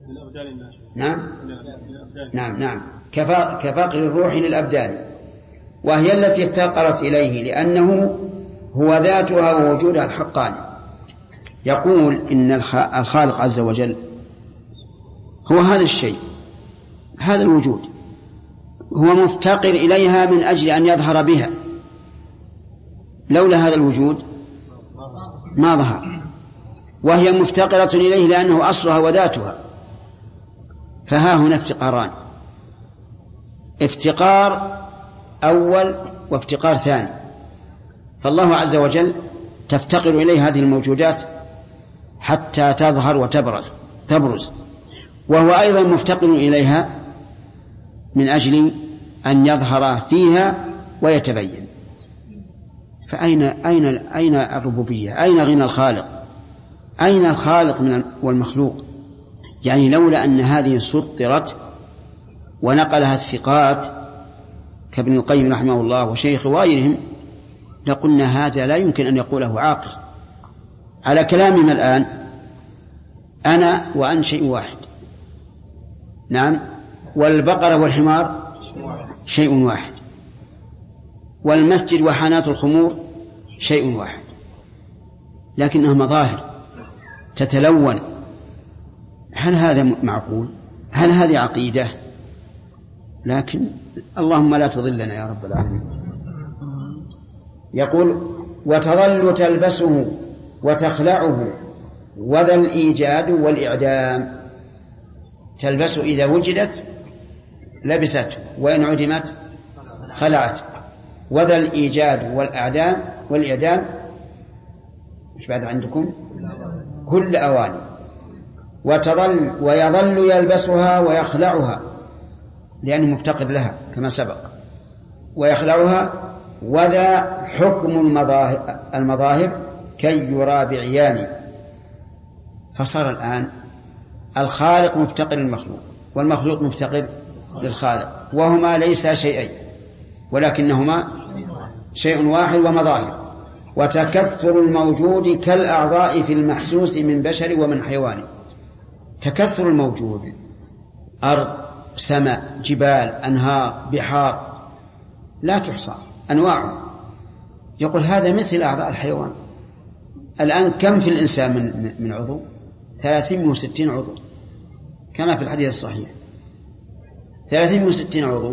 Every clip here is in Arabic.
نعم نعم نعم كفقر الروح للأبدان، وهي التي افتقرت إليه لأنه هو ذاتها ووجودها الحقاني. يقول إن الخالق عز وجل هو هذا الشيء، هذا الوجود، هو مفتقر إليها من أجل أن يظهر بها، لولا هذا الوجود ما ظهر، وهي مفتقرة إليه لأنه أصلها وذاتها. فها هنا افتقاران، افتقار أول وافتقار ثاني. فالله عز وجل تفتقر إليه هذه الموجودات حتى تظهر وتبرز، وهو أيضا مفتقر إليها من أجل أن يظهر فيها ويتبين. فأين الربوبية؟ أين غنى الخالق؟ أين الخالق والمخلوق؟ يعني لولا أن هذه سطرت ونقلها الثقات كابن القيم رحمه الله وشيخ غيرهم لقلنا هذا لا يمكن أن يقوله عاقل. على كلامنا الآن أنا وأن شيء واحد، نعم، والبقرة والحمار شيء واحد، والمسجد وحانات الخمور شيء واحد، لكنها مظاهر تتلون. هل هذا معقول؟ هل هذه عقيدة؟ لكن اللهم لا تضلنا يا رب العالمين. يقول وتظل تلبسه وتخلعه وذا الإيجاد والإعدام. تلبسه إذا وجدت لبسته، وإن عدمت خلعت. وذا الإيجاد والإعدام إيش بعد عندكم؟ كل أواني. ويظل يلبسها ويخلعها لأنه مفتقر لها كما سبق، ويخلعها. وذا حكم المظاهر كي يرى بعيان. فصار الآن الخالق مفتقر للمخلوق والمخلوق مفتقر للخالق، وهما ليسا شيئين ولكنهما شيء واحد ومظاهر. وتكثر الموجود كالأعضاء في المحسوس من بشر ومن حيوان. تكثر الموجود، أرض، سماء، جبال، أنهار، بحار، لا تحصى أنواع. يقول هذا مثل أعضاء الحيوان. الآن كم في الإنسان من عضو؟ 360 عضو كما في الحديث الصحيح، 360 عضو،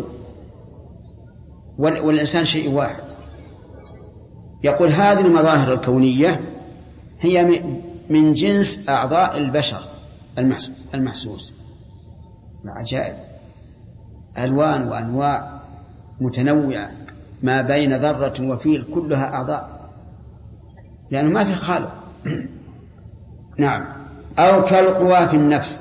والإنسان شيء واحد. يقول هذه المظاهر الكونية هي من جنس أعضاء البشر المحسوس. عجائب، ألوان وأنواع متنوعة ما بين ذرة وفيل كلها أعضاء، لأنه ما في خالق. نعم. أو كالقوى في النفس،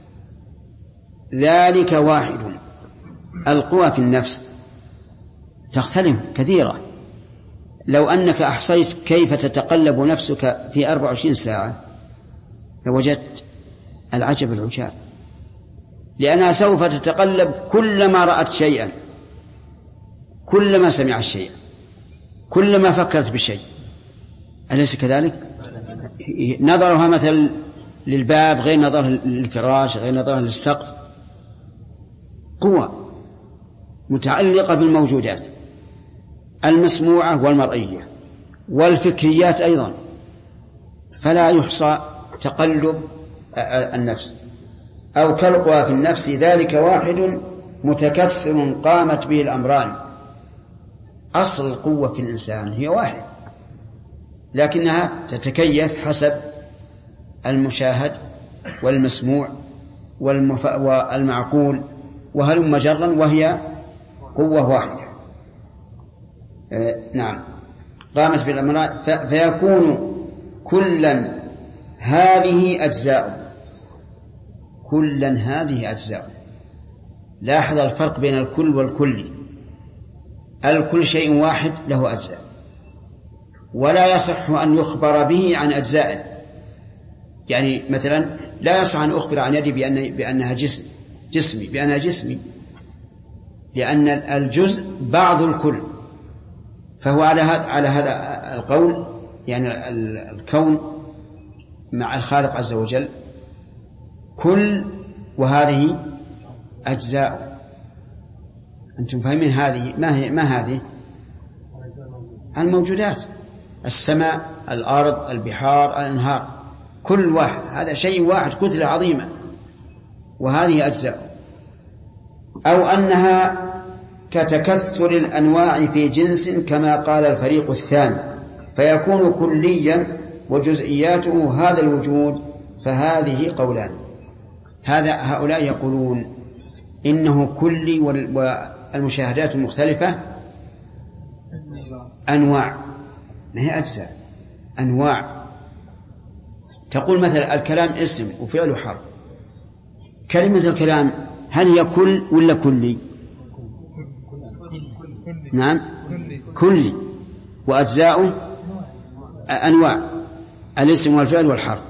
ذلك واحد. القوى في النفس تختلف كثيرة. لو أنك أحصيت كيف تتقلب نفسك في 24 ساعة لوجدت العجب العجاب، لأنها سوف تتقلب كلما رأت شيئا، كلما سمعت شيئا، كلما فكرت بشيء. أليس كذلك؟ نظرها مثل للباب غير نظرها للفراش غير نظرها للسقف. قوة متعلقة بالموجودات المسموعة والمرئية والفكريات أيضا، فلا يحصى تقلب النفس. أو كالقوى في النفس، ذلك واحد متكثر قامت به الأمران. أصل القوة في الإنسان هي واحد، لكنها تتكيف حسب المشاهد والمسموع والمعقول وهلم جرا، وهي قوة واحدة. نعم، قامت بالأمران. فيكون كلا هذه أجزاء، كلا هذه أجزاء. لاحظ الفرق بين الكل والكل. الكل شيء واحد له أجزاء، ولا يصح أن يخبر به عن أجزائه. يعني مثلا لا يصح أن أخبر عن يدي بأنها جسمي بأنها جسمي، لأن الجزء بعض الكل. فهو على هذا القول، يعني الكون مع الخالق عز وجل كل وهذه أجزاء. أنتم فاهمين هذه؟ ما هذه الموجودات، السماء، الأرض، البحار، الأنهار، كل واحد هذا شيء واحد، كتلة عظيمة، وهذه أجزاء. أو أنها كتكثر الأنواع في جنس كما قال الفريق الثاني، فيكون كليا وجزئياته هذا الوجود، فهذه قولان. هؤلاء يقولون إنه كلي والمشاهدات المختلفة أنواع، ما هي أجزاء، أنواع. تقول مثلا الكلام اسم وفعل وحرف. كلمة الكلام هل هي كل ولا كلي؟ نعم كلي، وأجزاؤه أنواع، الاسم والفعل والحرف.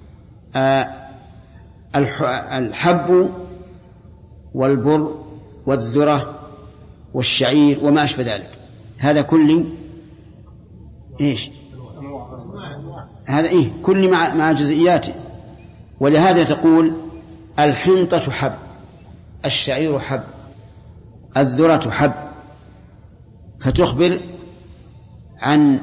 الحب والبر والذرة والشعير وما أشبه ذلك، هذا كلي. إيش هذا؟ إيه كلي مع جزئياته. ولهذا تقول الحنطة حب، الشعير حب، الذرة حب، فتخبر عن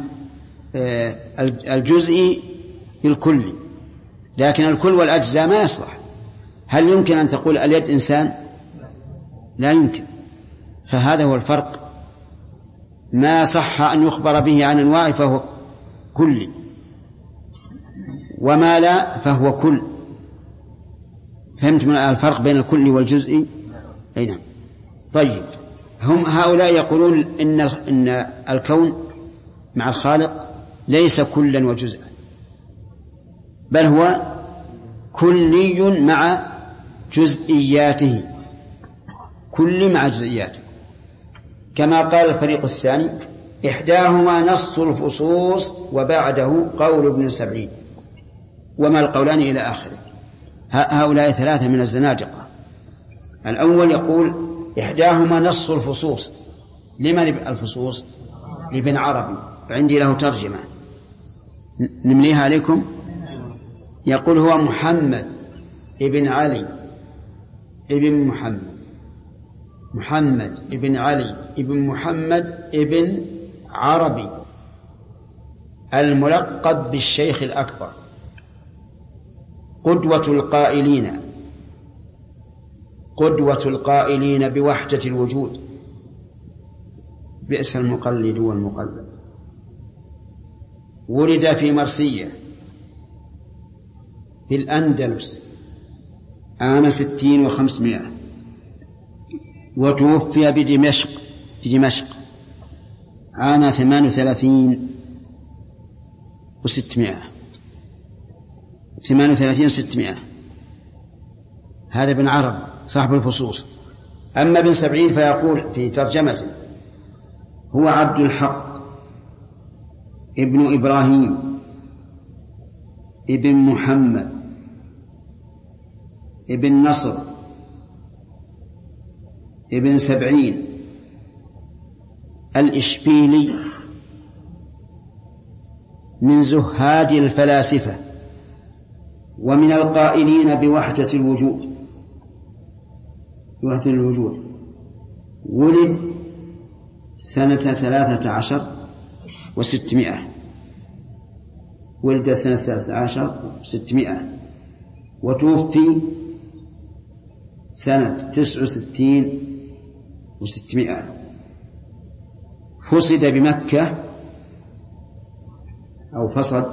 الجزء بالكل. لكن الكل والأجزاء ما يصلح. هل يمكن أن تقول اليد إنسان؟ لا يمكن. فهذا هو الفرق. ما صح أن يخبر به عن أنواع فهو كل، وما لا فهو كل. فهمت من الفرق بين الكل والجزء؟ أي نعم. طيب، هم هؤلاء يقولون إن الكون مع الخالق ليس كلا وجزءا، بل هو كلي مع جزئياته، كل مع جزئياته، كما قال الفريق الثاني إحداهما نص الفصوص وبعده قول ابن سبعين، وما القولان إلى آخره. هؤلاء ثلاثة من الزنادقة. الأول يقول إحداهما نص الفصوص. لمن الفصوص؟ لابن عربي، عندي له ترجمة نمليها عليكم. يقول هو محمد ابن علي ابن محمد ابن علي ابن محمد ابن عربي، الملقب بالشيخ الأكبر، قدوة القائلين بوحدة الوجود، بئس المقلد والمقلد. ولد في مرسية في الأندلس عام 60 و500، وتوفي بدمشق عام 38 و600. هذا ابن عرب صاحب الفصوص. أما ابن سبعين فيقول في ترجمته هو عبد الحق ابن إبراهيم ابن محمد ابن نصر ابن سبعين الإشبيلي، من زهاد الفلاسفة ومن القائلين بوحدة الوجود. ولد سنة 13 و600، ولد سنة 13 و600، وتوفي سنة 69 و600. فصد بمكة أو فصد،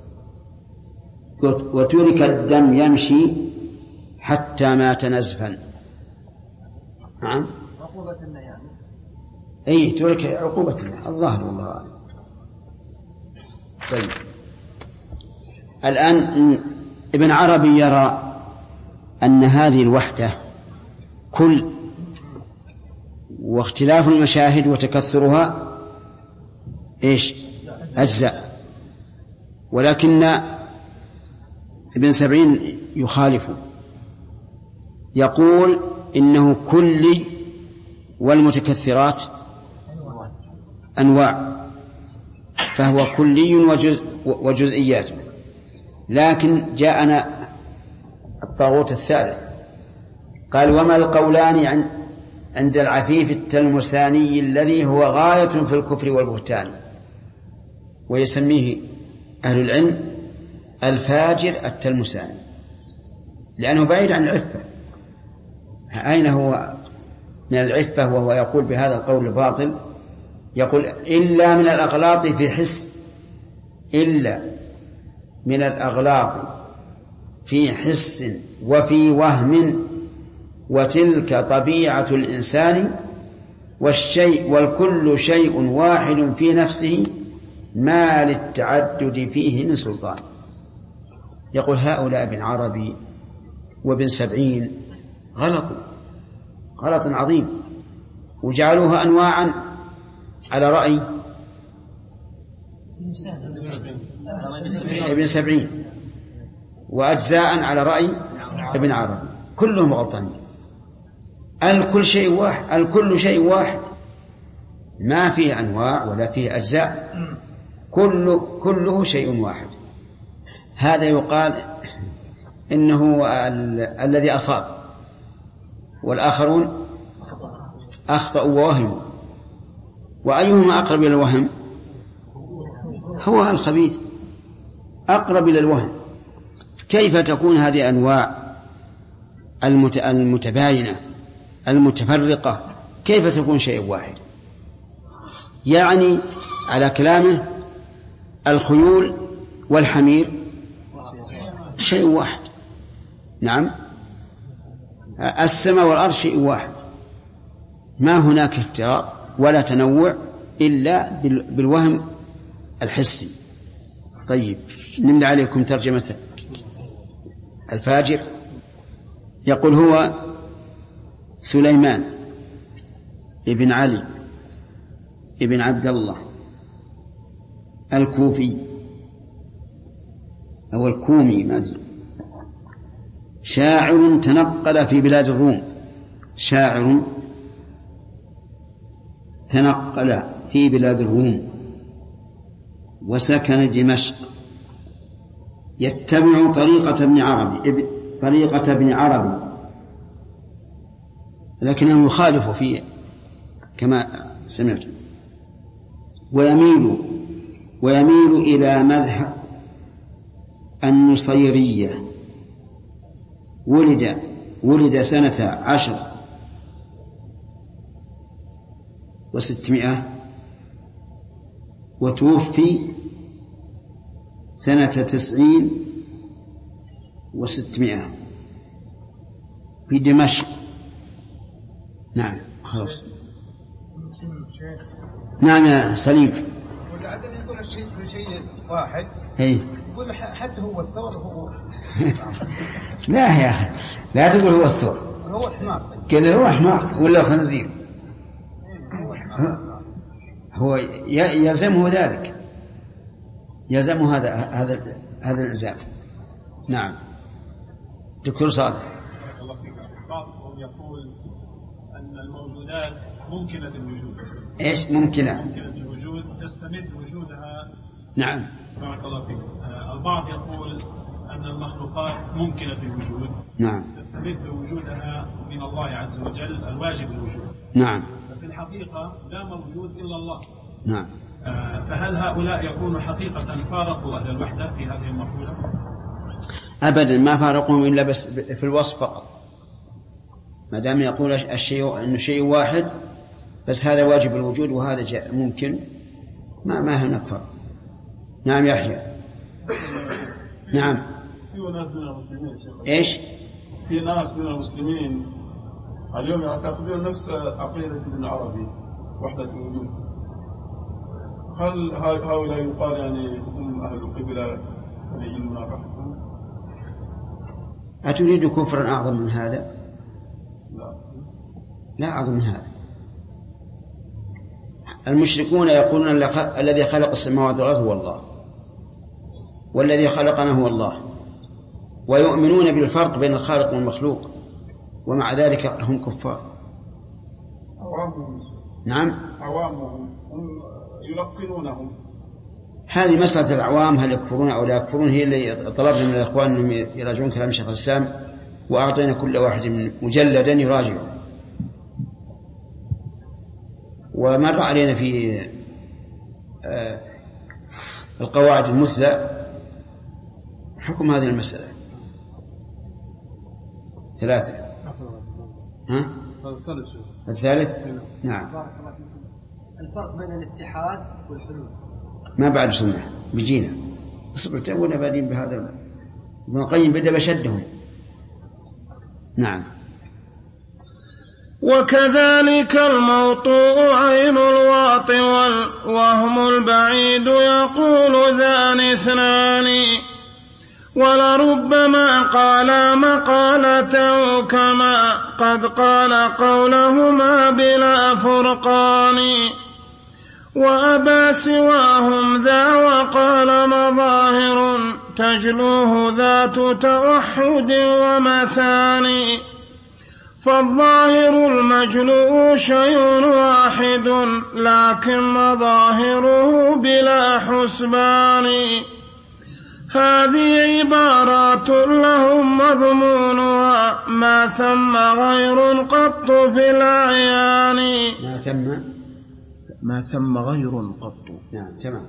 وترك الدم يمشي حتى مات نزفا. نعم، عقوبة الله يعني. أي ترك عقوبة الله، الله. طيب، الآن ابن عربي يرى أن هذه الوحدة كل، واختلاف المشاهد وتكثرها إيش؟ أجزاء. ولكن ابن سبعين يخالف، يقول إنه كلي والمتكثرات أنواع، فهو كلي وجزئيات. لكن جاءنا الطاغوت الثالث قال وما القولان عند العفيف التلمساني الذي هو غاية في الكفر والبهتان، ويسميه أهل العلم الفاجر التلمساني لأنه بعيد عن العفة. أين هو من العفة وهو يقول بهذا القول الباطل؟ يقول إلا من الأغلاط في حس، إلا من الأغلاط في حس وفي وهم، وتلك طبيعة الإنسان، والكل شيء واحد في نفسه ما للتعدد فيه من سلطان. يقول هؤلاء ابن عربي وابن سبعين غلط عظيم، وجعلوها أنواعا على رأي ابن سبعين، وأجزاء على رأي ابن عربي، كلهم غلطانين. الكل شيء واحد، ما فيه أنواع ولا فيه أجزاء، كله شيء واحد. هذا يقال إنه الذي أصاب، والآخرون أخطأوا ووهموا. وأيهما أقرب إلى الوهم؟ هو الخبيث أقرب إلى الوهم. كيف تكون هذه الأنواع المتباينة المتفرقة كيف تكون شيء واحد؟ يعني على كلامه الخيول والحمير شيء واحد، نعم، السماء والأرض شيء واحد، ما هناك افتراق ولا تنوع إلا بالوهم الحسي. طيب نملى عليكم ترجمة الفاجر. يقول هو سليمان ابن علي ابن عبد الله الكوفي أو الكومي، ما أدري، شاعر تنقل في بلاد الروم، شاعر تنقل في بلاد الروم وسكن دمشق، يتبع طريقة ابن عربي لكنه يخالف فيه كما سمعت، ويميل إلى مذهب النصيرية. ولد سنة 10 و600، وتوفي سنة 90 و600 في دمشق. نعم خلاص. نعم يا سليم. والعدد يقول شيء واحد، يقول حتى هو الثور هو لا يا أخي لا تقول هو الثور، هو حمار، كذا هو حمار ولا خنزير، هو يلزمه ذلك، يلزمه هذا الإلزام. نعم دكتور صالح. بعضهم يقول أن الموجودات ممكنة الوجود. إيش ممكنة الوجود تستمد وجودها. نعم بارك الله فيك. البعض يقول أن المخلوقات ممكنة الوجود. نعم تستمد وجودها من الله عز وجل الواجب الوجود. نعم. ففي الحقيقة لا موجود إلا الله. نعم. فهل هؤلاء يكونوا حقيقة فارقوا أهل الوحدة في هذه المقولة؟ أبدا ما فارقهم إلا بس في الوصف فقط، ما دام يقول الشيء إنه شيء واحد بس هذا واجب الوجود وهذا ممكن، ما هناك فرق. نعم يحيى. نعم. في ناس من المسلمين شيخ. إيش؟ في ناس من المسلمين اليوم يعتقدون نفس عقيدة ابن عربي وحدة الوجود. هل هؤلاء يقال يعني هم أهل القبلة ولي منافقتهم؟ أتريد كفرا أعظم من هذا؟ لا أعظم من هذا. المشركون يقولون الذي خلق السماوات والأرض هو الله، والذي خلقنا هو الله، ويؤمنون بالفرق بين الخالق والمخلوق، ومع ذلك هم كفار. عوامهم. نعم عوامهم هم يلقنونهم. هذه مسألة الأعوام هل يكفرون أو لا يكفرون هي اللي طلبنا من الإخوان أنهم يراجعون كلام شيخ الإسلام وأعطينا كل واحد مجلدا يراجعه. ومر علينا في القواعد المثلى حكم هذه المسألة 3. ها؟ الثالث. نعم. الفرق بين الاتحاد والحلول ما بعد سنة بيجينا اصبر تونا بادين بهذا. ابن القيم بدأ بشدهم. نعم. وكذلك الموطوء عين الواطي والوهم البعيد يقول ذان اثنان ولربما قال مقالته كما قد قال قولهما بلا فرقان وأبى سواهم ذا وقال مظاهر تجلوه ذات توحد ومثاني فالظاهر المجلو شيء واحد لكن مظاهره بلا حسبان هذه عبارات لهم مضمونها ما ثم غير قط في الأعيان ما ثم غير قط. نعم تمام.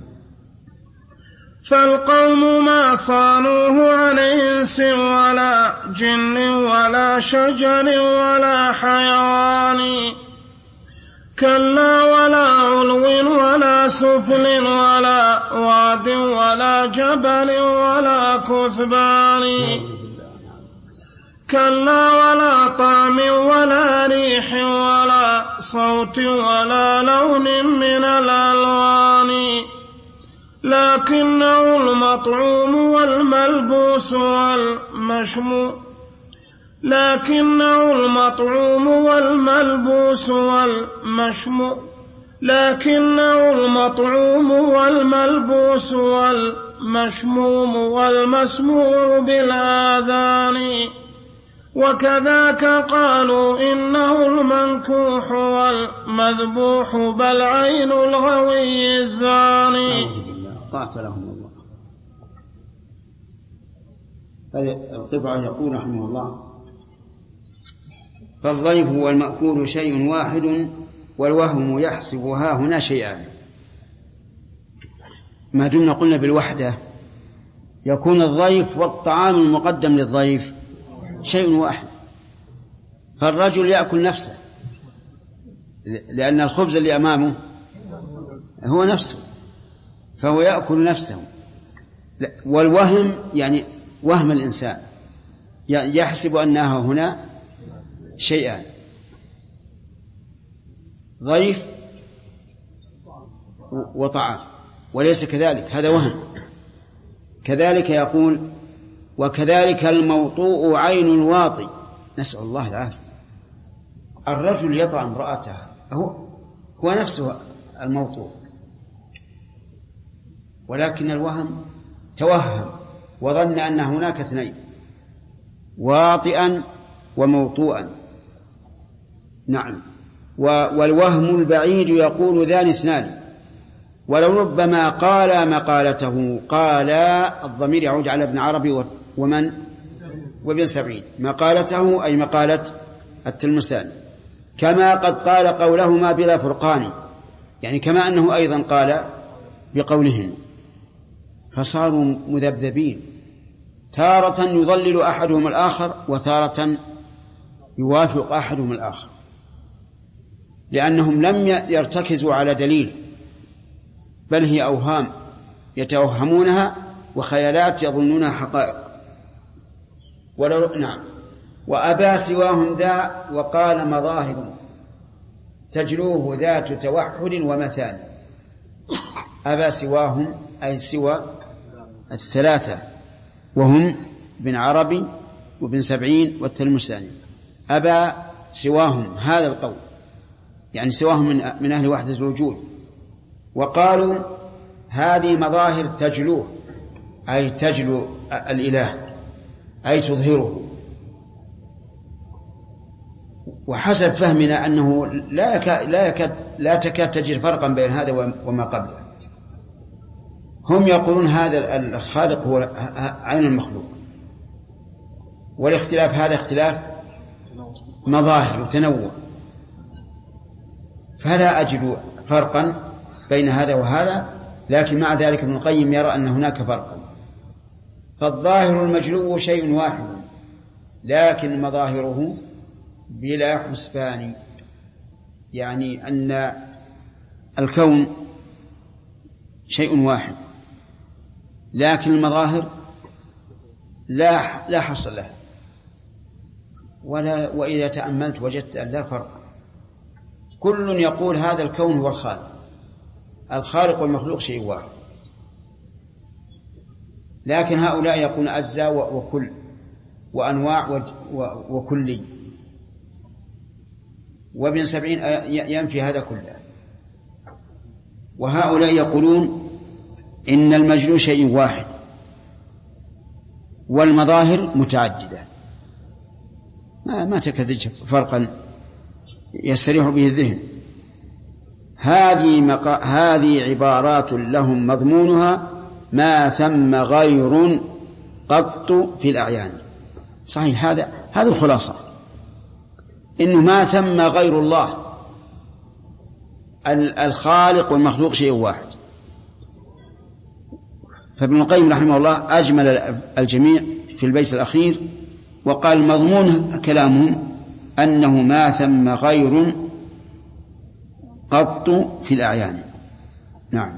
فالقوم ما صانوه عن إنس ولا جن ولا شجر ولا حيوان كلا ولا علو ولا سفل ولا واد ولا جبل ولا كثبان كلا ولا طعم ولا ريح ولا صوت ولا لون من الألوان لكنه المطعوم والملبوس والمشموم لكنه المطعوم والملبوس والمشموم لكنه المطعوم والملبوس والمشموم والمسموع بالآذان وكذاك قالوا إنه المنكوح والمذبوح بل عين الغوي الزاني. قاتلهم الله. هذه القطعة يقول رحمه الله فالضيف والمأكول شيء واحد والوهم يحسبها هنا شيئان. ما دمنا قلنا بالوحدة يكون الضيف والطعام المقدم للضيف شيء واحد. فالرجل يأكل نفسه لأن الخبز اللي أمامه هو نفسه فهو يأكل نفسه. والوهم يعني وهم الإنسان يحسب أنها هنا شيئان ضيف وطعام وليس كذلك هذا وهم. كذلك يقول وكذلك الموطوء عين الواطي نسأل الله العافية. الرجل يطع امرأته هو نفسه الموطوء ولكن الوهم توهم وظن أن هناك اثنين واطئا وموطوءا. نعم. والوهم البعيد يقول ذان اثنان ولو ربما قال مقالته قال الضمير يعود على ابن عربي ومن وابن سبعين مقالته أي مقالة التلمساني كما قد قال قولهما بلا فرقان يعني كما أنه أيضا قال بقولهن فصاروا مذبذبين تارة يضلل أحدهم الآخر وتارة يوافق أحدهم الآخر لأنهم لم يرتكزوا على دليل بل هي أوهام يتوهمونها وخيالات يظنونها حقائق. نعم. وأبى سواهم ذا وقال مظاهر تجلوه ذات توحد ومثال. أبى سواهم أي سوى الثلاثة وهم بن عربي وابن سبعين والتلمساني. أبى سواهم هذا القول يعني سواهم من أهل وحدة الوجود. وقالوا هذه مظاهر تجلوه أي تجلو الإله أي تظهره. وحسب فهمنا أنه لا تكاد تجد فرقا بين هذا وما قبله. هم يقولون هذا الخالق هو عين المخلوق والاختلاف هذا اختلاف مظاهر وتنوع، فلا أجد فرقا بين هذا وهذا، لكن مع ذلك ابن القيم يرى أن هناك فرقا. فالظاهر المجلو شيء واحد، لكن مظاهره بلا حسبان، يعني أن الكون شيء واحد، لكن المظاهر لا حصر لها، وإذا تأملت وجدت أن لا فرق. كل يقول هذا الكون هو الخالق والمخلوق شيء واحد، لكن هؤلاء يقولون أجزاء وكل وأنواع وكلي، وابن سبعين ينفي هذا كله. وهؤلاء يقولون إن المجلو شيء واحد والمظاهر متعددة، ما تكذج فرقا يستريح به الذهن. هذه عبارات لهم مضمونها ما ثم غير قط في الأعيان. صحيح، هذا الخلاصة، إنه ما ثم غير الله، الخالق والمخلوق شيء واحد. فابن القيم رحمه الله أجمل الجميع في البيت الأخير، وقال مضمون كلامهم أنه ما ثم غير قط في الأعيان. نعم.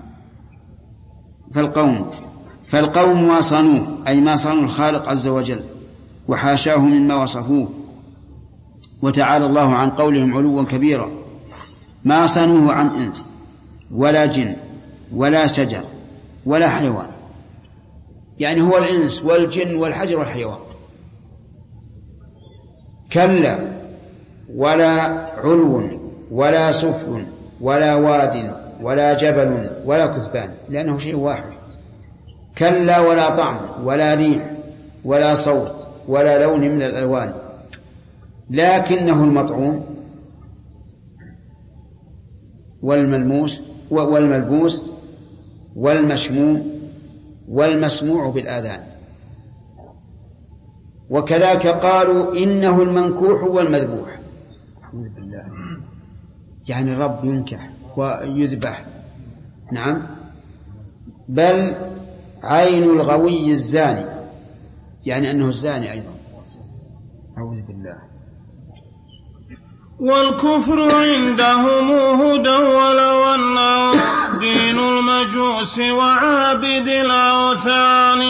فالقوم ما صانوه، أي ما صانوا الخالق عز وجل وحاشاه مما وصفوه، وتعالى الله عن قولهم علوا كبيرا. ما صانوه عن إنس ولا جن ولا شجر ولا حيوان، يعني هو الإنس والجن والحجر والحيوان. كلا ولا علو ولا سفل ولا واد ولا جبل ولا كثبان، لأنه شيء واحد. كلا ولا طعم ولا ريح ولا صوت ولا لون من الألوان، لكنه المطعوم والملموس والمشموم والمسموع بالآذان. وكذلك قالوا إنه المنكوح والمذبوح، يعني الرب ينكح ويذبح. نعم. بل عين الغوي الزاني، يعني أنه الزاني أيضا. أعوذ بالله. والكفر عندهم هدى ولو أنه دين المجوس وعابد الأوثان.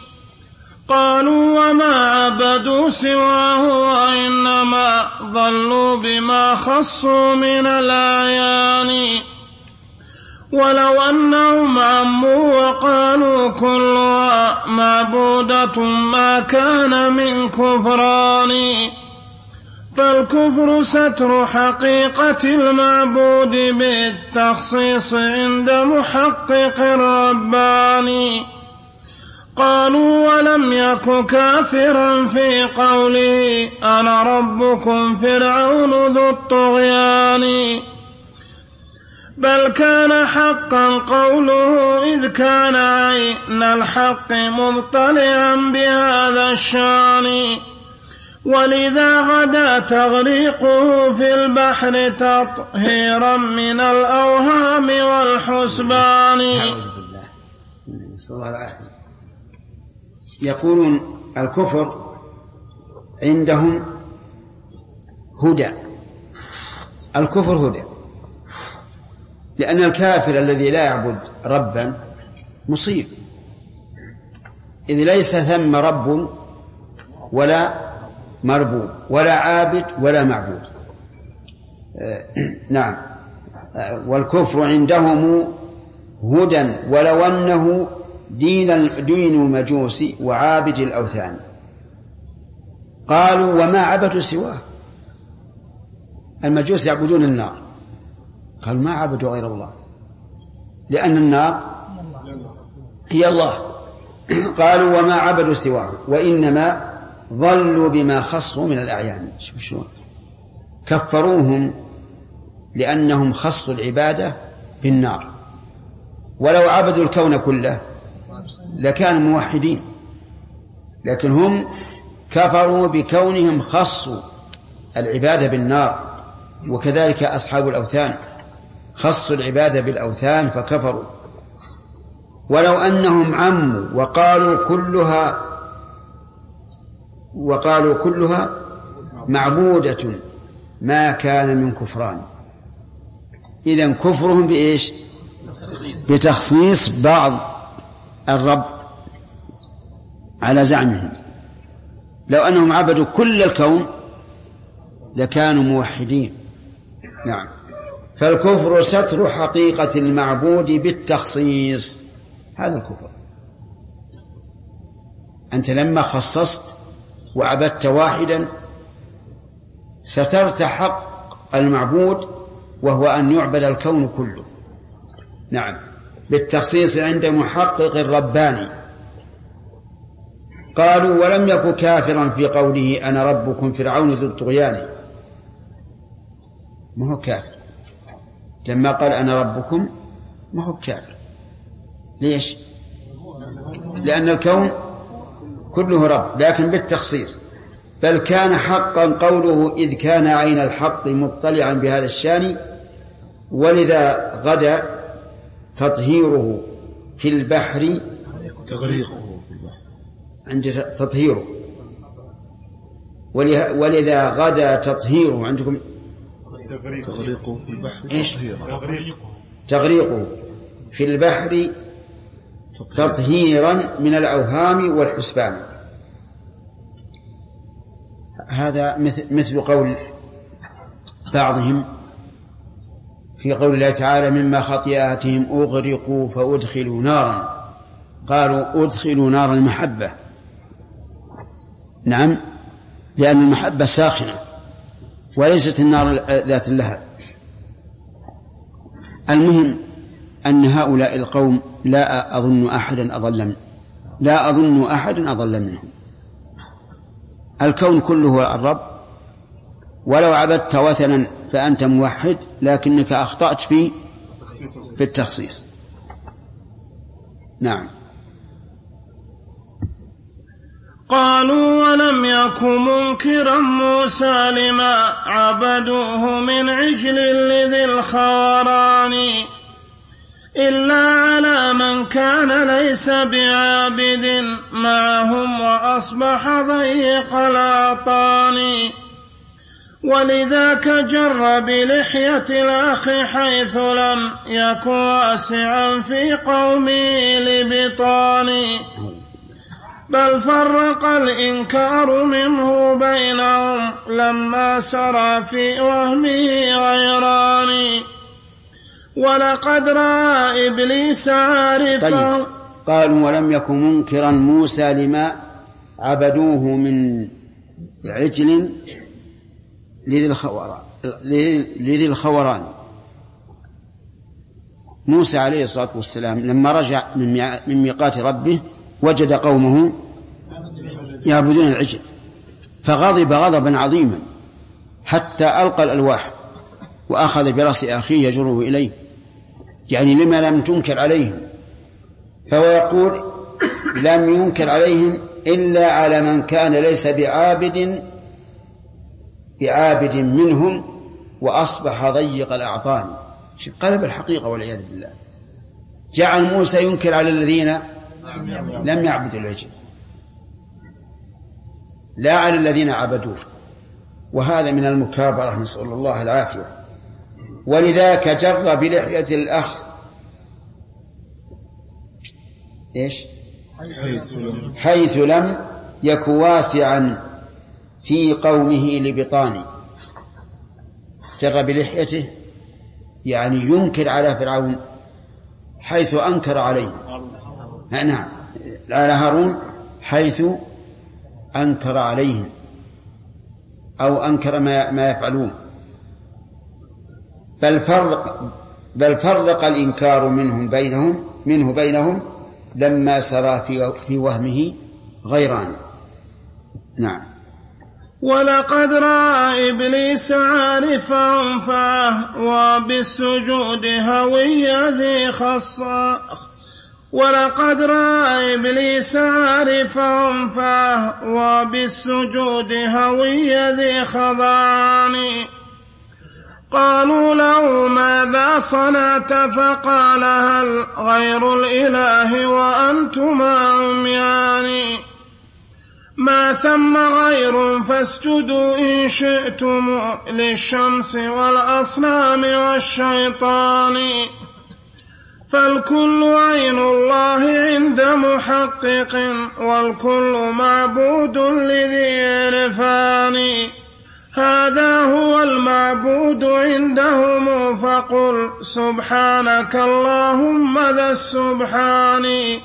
قالوا وما عبدوا سواه وإنما ضلوا بما خصوا من الأعيان. ولو أنهم عموا وقالوا كلها معبودة ما كان من كفران. فالكفر ستر حقيقة المعبود بالتخصيص عند محقق الرباني. قالوا ولم يك كافرا في قوله أنا ربكم فرعون ذو الطغيان، بل كان حقا قوله إذ كان عين الحق مطلعا بهذا الشان. ولذا غدا تغريقه في البحر تطهيرا من الأوهام والحسبان. يقولون الكفر عندهم هدى، الكفر هدى، لأن الكافر الذي لا يعبد ربا مصيب، إذ ليس ثم رب ولا مربوب ولا عابد ولا معبود. نعم. والكفر عندهم هدى ولو أنه دين المجوس وعابد الأوثان. قالوا وما عبدوا سواه، المجوس يعبدون النار، قالوا ما عبدوا غير الله لأن النار هي الله. قالوا وما عبدوا سواه وإنما ضلوا بما خصوا من الأعيان. شو كفروهم لأنهم خصوا العبادة بالنار، ولو عبدوا الكون كله لكانوا موحدين، لكن هم كفروا بكونهم خصوا العبادة بالنار، وكذلك أصحاب الأوثان خصوا العبادة بالأوثان فكفروا. ولو أنهم عموا وقالوا كلها معبودة ما كان من كفران. إذن كفرهم بإيش؟ بتخصيص بعض الرب على زعمهم. لو أنهم عبدوا كل الكون لكانوا موحدين. نعم. فالكفر ستر حقيقة المعبود بالتخصيص، هذا الكفر. أنت لما خصصت وعبدت واحدا سترت حق المعبود وهو أن يعبد الكون كله. نعم، بالتخصيص عند محقق الرباني. قالوا ولم يكن كافرا في قوله أنا ربكم فرعون ذو الطغيان، ما هو كافر لما قال أنا ربكم، ما هو كافر. ليش؟ لأن الكون كله رب، لكن بالتخصيص. بل كان حقا قوله إذ كان عين الحق مطلعا بهذا الشان، ولذا غدا تطهيره في البحر تغريقه في البحر عند تطهيره، ولذا غدا تطهيره عندكم تغريقه في البحر. إيش؟ تغريقه في البحر تطهيرا من الأوهام والحسبان. هذا مثل قول بعضهم في قول الله تعالى مما خطيئاتهم أغرقوا فأدخلوا نارا، قالوا أدخلوا نار المحبة. نعم، لأن المحبة ساخنة وليست النار ذات اللهب. المهم أن هؤلاء القوم لا أظن أحدا أضل منهم. الكون كله هو الرب، ولو عبدت وثنا فأنت موحد، لكنك أخطأت في التخصيص. نعم. قالوا ولم يكن منكرا موسى لما عبدوه من عجل لذي الخوران، إلا على من كان ليس بعابد معهم وأصبح ضيق الأعطان. ولذاك جر بلحية الأخ حيث لم يكن واسعا في قومه لبطان، بل فرق الإنكار منه بينهم لما سرى في وهمه غيران. ولقد رأى إبليس عارفا. طيب. قالوا ولم يكن منكرا موسى لما عبدوه من عجل لذي الخوران. موسى عليه الصلاة والسلام لما رجع من ميقات ربه وجد قومه يعبدون العجل، فغضب غضبا عظيما حتى ألقى الألواح وأخذ برأس أخيه يجره إليه، يعني لما لم تنكر عليهم. فهو يقول لم ينكر عليهم إلا على من كان ليس بعابد منهم وأصبح ضيق الأعطان. قلب الحقيقة والعياذ بالله. جعل موسى ينكر على الذين لم يعبدوا العجل لا على الذين عبدوه، وهذا من المكابرة، نسأل الله العافية. ولذاك جر بلحية الأخ إيش؟ حيث لم يك واسعا في قومه لبطان. جر بلحيته يعني ينكر على فرعون حيث أنكر عليه. نعم، على هارون حيث أنكر عليهم أو أنكر ما يفعلون. بل فرق الإنكار منه بينهم لما سرى في وهمه غيران. نعم. ولقد رأى إبليس عارفا فأهوى بالسجود هوي ذي خصا، ولقد رأى إبليس عارفهم فهو بالسجود هوي ذي خضعان قالوا له ماذا صنعت فقال هل غير الإله وأنتما عميان ما ثم غير فاسجدوا إن شئتم للشمس والأصنام والشيطان فالكل عين الله عند محقق والكل معبود لذي عرفان هذا هو المعبود عندهم فقل سبحانك اللهم ذا السبحان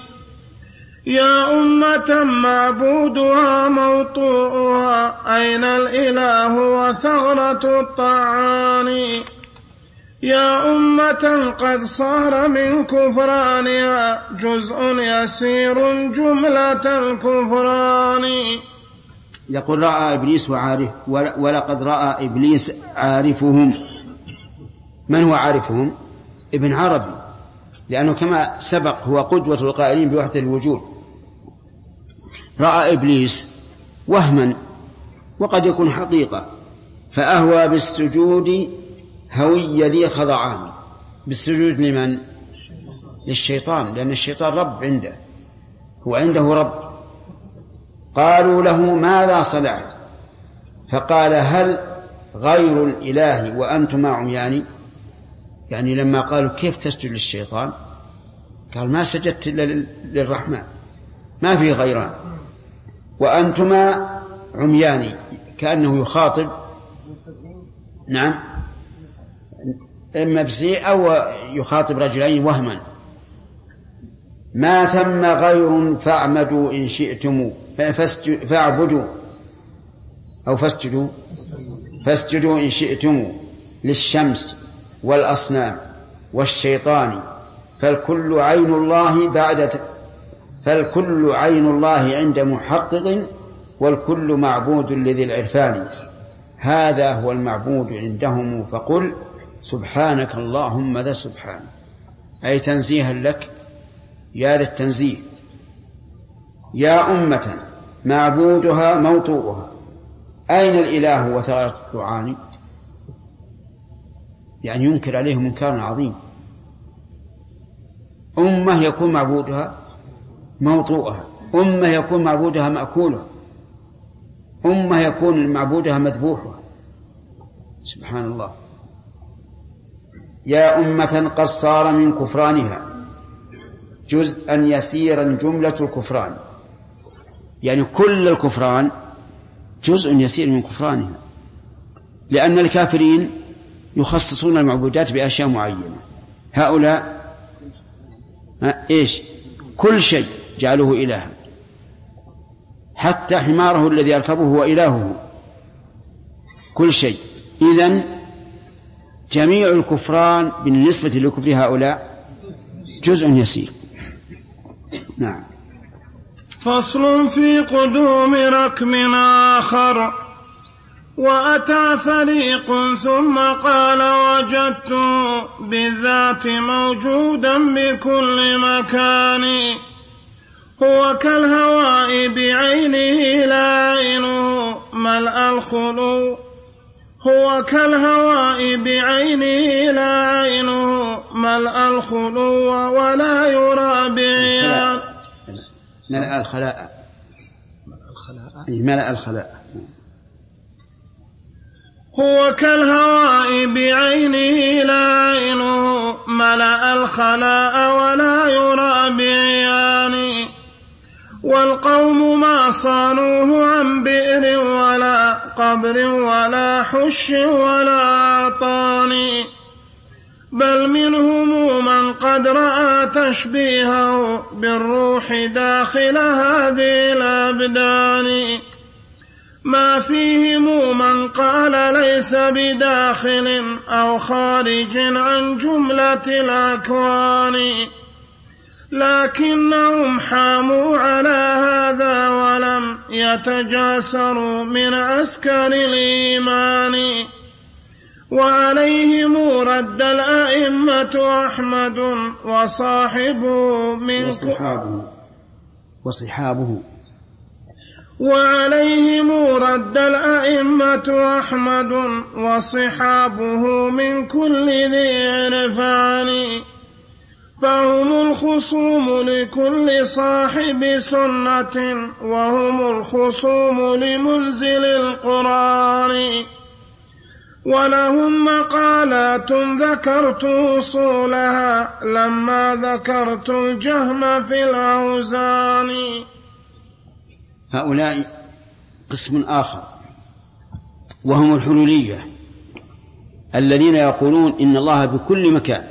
يا أمة معبودها موطوءها أين الإله وثغرة الطعان يا أمة قد صار من كفرانها جزء يسير جملة الكفران. يقول رأى إبليس وعارف ولقد رأى إبليس عارفهم. من هو عارفهم؟ ابن عربي، لأنه كما سبق هو قدوة القائلين بوحدة الوجود. رأى إبليس وهما وقد يكون حقيقة فأهوى بالسجود هوي ذي خضعان. بالسجود لمن؟ للشيطان، لأن الشيطان رب عنده، هو عنده رب. قالوا له ماذا صنعت فقال هل غير الإله وأنتما عميان. يعني لما قالوا كيف تسجد للشيطان قال ما سجدت إلا للرحمن ما في غيران وأنتما عميان، كأنه يخاطب نعم إما بسيء أو يخاطب رجلين وهما. ما ثم غير فاعمدوا إن شئتم فاعبدوا أو فاسجدوا إن شئتم للشمس والأصنام والشيطان فالكل عين الله عند محقق والكل معبود لذي العرفان. هذا هو المعبود عندهم فقل سبحانك اللهم ذا السبحان، أي تنزيها لك يا ذا التنزيه. يا أمة معبودها موطوءها أين الإله وثغرة الطعان. يعني ينكر عليهم منكر عظيم. أمة يكون معبودها موطوءها، أمة يكون معبودها مأكولها، أمة يكون معبودها مذبوحها. سبحان الله. يا أمة قد صار من كفرانها جزءا يسيرا جملة الكفران. يعني كل الكفران جزء يسير من كفرانها، لأن الكافرين يخصصون المعبودات بأشياء معينة. هؤلاء إيش؟ كل شيء جعلوه إلها، حتى حماره الذي يركبه هو إلهه، كل شيء. إذن جميع الكفران بالنسبة لكفر هؤلاء جزء يسير. نعم. فصل في قدوم ركب آخر. وأتى فريق ثم قال وجدت بالذات موجودا بكل مكان هو كالهواء بعينه لا عينه ملأ الخلو هو كالهواء بعينه لا عينه ملأ الخلو ولا يرى بعيان. ملأ الخلاء هو كالهواء بعينه لا عينه ملأ الخلاء ولا يرى بعيان والقوم ما صانوه عن بئر ولا قبر ولا حش ولا أعطان بل منهم من قد رأى تشبيهه بالروح داخل هذه الأبدان ما فيهم من قال ليس بداخل أو خارج عن جملة الأكوان لكنهم حاموا على هذا ولم يتجاسروا من عسكر الإيمان وعليهم رد الأئمة أحمد وصاحبه من وصحابه وعليهم رد الأئمة أحمد وصحابه من كل ذي عرفان، فهم الخصوم لكل صاحب سنة وهم الخصوم لمنزل القرآن، ولهم مقالات ذكرت أصولها لما ذكرت الجهم في الأوزان. هؤلاء قسم آخر وهم الحلولية الذين يقولون إن الله بكل مكان،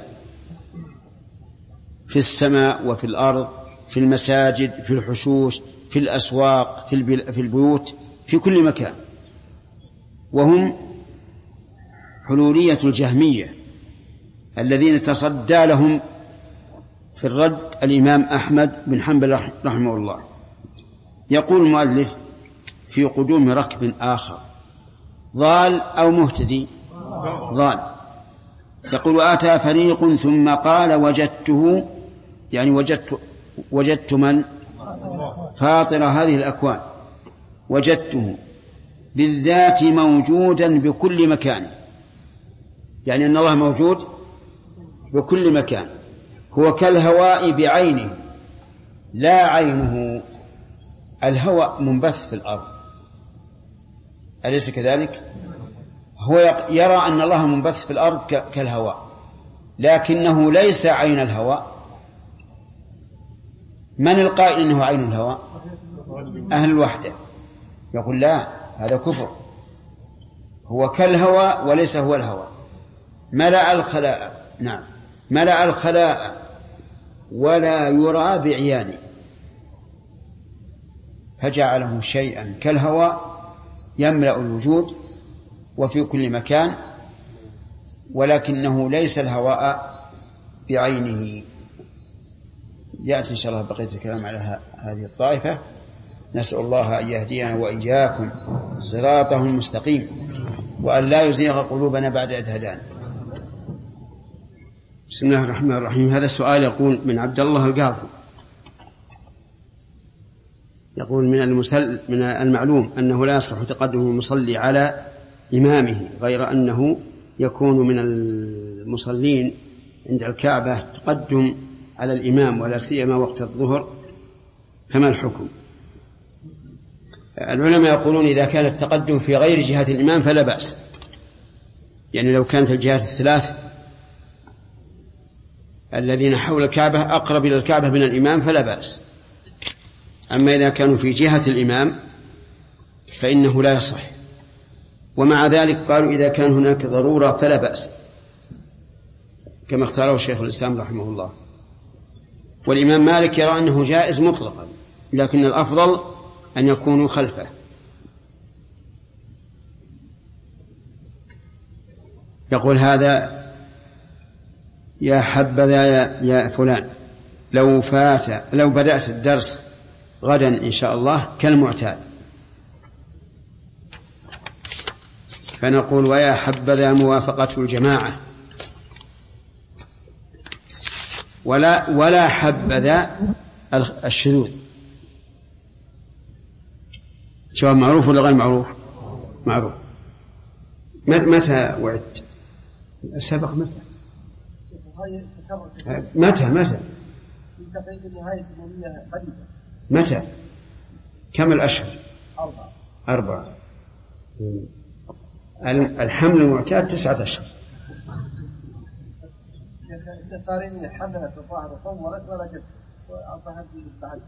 في السماء وفي الأرض، في المساجد، في الحشوش، في الأسواق، في البيوت، في كل مكان. وهم حلولية الجهمية الذين تصدى لهم في الرد الإمام أحمد بن حنبل رحمه الله. يقول المؤلف في قدوم ركب آخر ضال أو مهتدي، ضال. يقول آتى فريق ثم قال وجدته، يعني وجدت من فاطر هذه الأكوان، وجدته بالذات موجودا بكل مكان، يعني أن الله موجود بكل مكان. هو كالهواء بعينه لا عينه. الهواء منبث في الأرض، أليس كذلك؟ هو يرى أن الله منبث في الأرض كالهواء، لكنه ليس عين الهواء. من القائل إنه عين الهواء؟ أهل الوحدة. يقول لا، هذا كفر. هو كالهواء وليس هو الهواء. ملأ الخلاء، نعم، ملأ الخلاء ولا يرى بعيانه، فجعله شيئا كالهواء يملأ الوجود وفي كل مكان، ولكنه ليس الهواء بعينه. يأتي إن شاء الله بقية الكلام على هذه الطائفة. نسأل الله أن يهدينا وإياكم صراطه المستقيم، وأن لا يزيغ قلوبنا بعد إذ هدانا. بسم الله الرحمن الرحيم. هذا السؤال يقول من عبد الله القاضي، يقول من المعلوم أنه لا يصح تقدم المصلي على إمامه، غير أنه يكون من المصلين عند الكعبة تقدم على الإمام ولا سيما وقت الظهر، فما الحكم؟ العلماء يقولون إذا كان التقدم في غير جهة الإمام فلا بأس، يعني لو كانت الجهات الثلاث الذين حول الكعبة أقرب إلى الكعبة من الإمام فلا بأس. أما إذا كانوا في جهة الإمام فإنه لا يصح. ومع ذلك قالوا إذا كان هناك ضرورة فلا بأس، كما اختاره شيخ الإسلام رحمه الله. والإمام مالك يرى أنه جائز مطلقا، لكن الأفضل أن يكونوا خلفه. يقول هذا: يا حبذا يا فلان، لو بدأت الدرس غدا إن شاء الله كالمعتاد. فنقول: ويا حبذا موافقة الجماعة، ولا حبذا الشذوذ. جواب معروف ولا غير معروف؟ معروف. متى وعد؟ سبق متى متى كم الأشهر؟ 4. الحمل المعتاد 9 أشهر. السفارين حملت الظاهر وصورت ولجت وأصبحت بعد.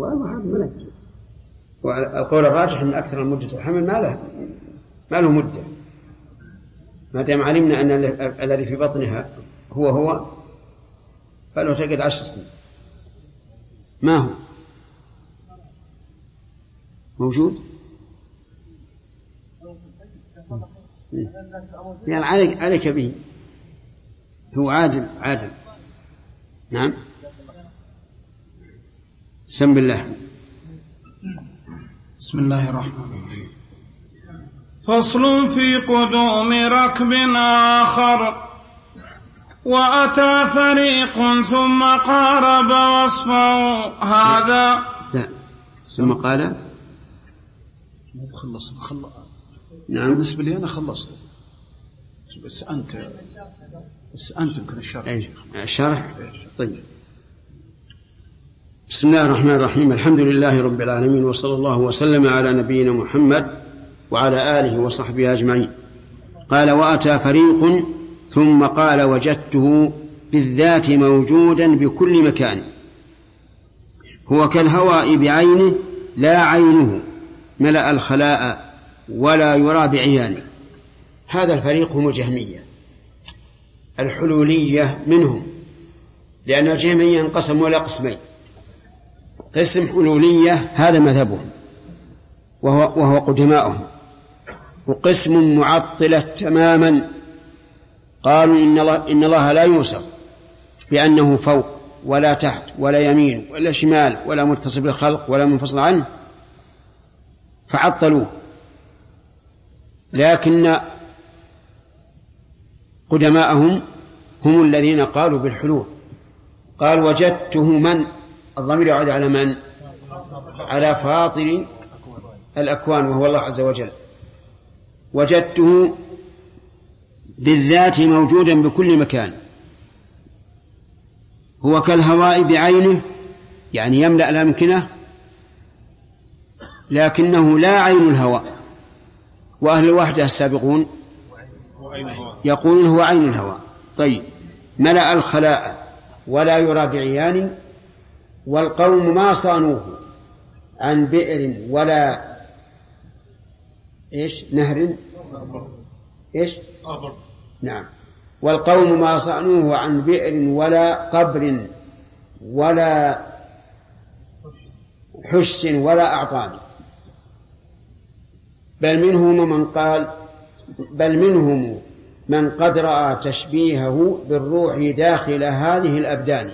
والقول الراجح من أكثر مدة الحمل ما له مدة، ما دام علمنا أن الذي في بطنها هو فلو تجد 10 سنين. ما هو موجود؟ يعني عليك به، هو عادل. نعم. سم بالله. بسم الله الرحمن الرحيم. فصل في قدوم ركب آخر. وأتى فريق ثم قارب وصفه هذا. ثم قال خلص. نعم بالنسبة لي أنا خلصت، بس أنت يمكن الشرح. طيب. بسم الله الرحمن الرحيم. الحمد لله رب العالمين، وصلى الله وسلم على نبينا محمد وعلى آله وصحبه أجمعين. قال: وأتى فريق ثم قال: وجدته بالذات موجودا بكل مكان، هو كالهواء بعينه لا عينه، ملأ الخلاء ولا يرى بعيانه. هذا الفريق هم الجهمية الحلولية منهم، لأن الجهمية انقسموا إلى قسمين: قسم حلولية هذا مذهبهم وهو قدماؤهم، وقسم معطلة تماما قالوا إن الله لا يوصف بأنه فوق ولا تحت ولا يمين ولا شمال ولا متصل بالخلق ولا منفصل عنه، فعطلوه. لكن قدماءهم هم الذين قالوا بالحلول. قال: وجدته من؟ الضمير يعود على من؟ على فاطر الأكوان وهو الله عز وجل. وجدته بالذات موجودا بكل مكان، هو كالهواء بعينه، يعني يملأ الأمكنة، لكنه لا عين الهواء. وأهل الوحدة السابقون يقولون هو عين الهواء. طيب. ملأ الخلاء ولا يرى بعيان، والقوم ما صانوه عن بئر ولا نهر نعم. والقوم ما صانوه عن بئر ولا قبر ولا حش ولا أعطان، بل منهم من قد رأى تشبيهه بالروح داخل هذه الأبدان.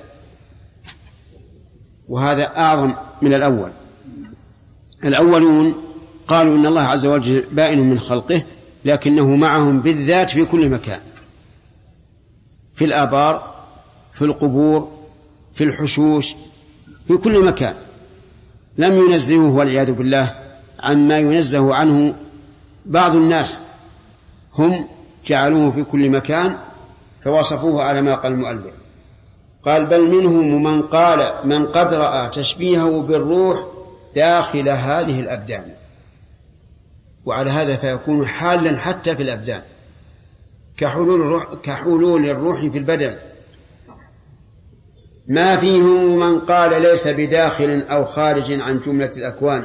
وهذا أعظم من الأول. الأولون قالوا إن الله عز وجل بائن من خلقه، لكنه معهم بالذات في كل مكان، في الآبار، في القبور، في الحشوش، في كل مكان. لم ينزهه والعياذ بالله عما ينزه عنه بعض الناس، هم جعلوه في كل مكان فوصفوه على ما قال المؤلف. قال: بل منهم من قد رأى تشبيهه بالروح داخل هذه الأبدان. وعلى هذا فيكون حالا حتى في الأبدان، كحلول الروح في البدن. ما فيهم من قال ليس بداخل أو خارج عن جملة الأكوان.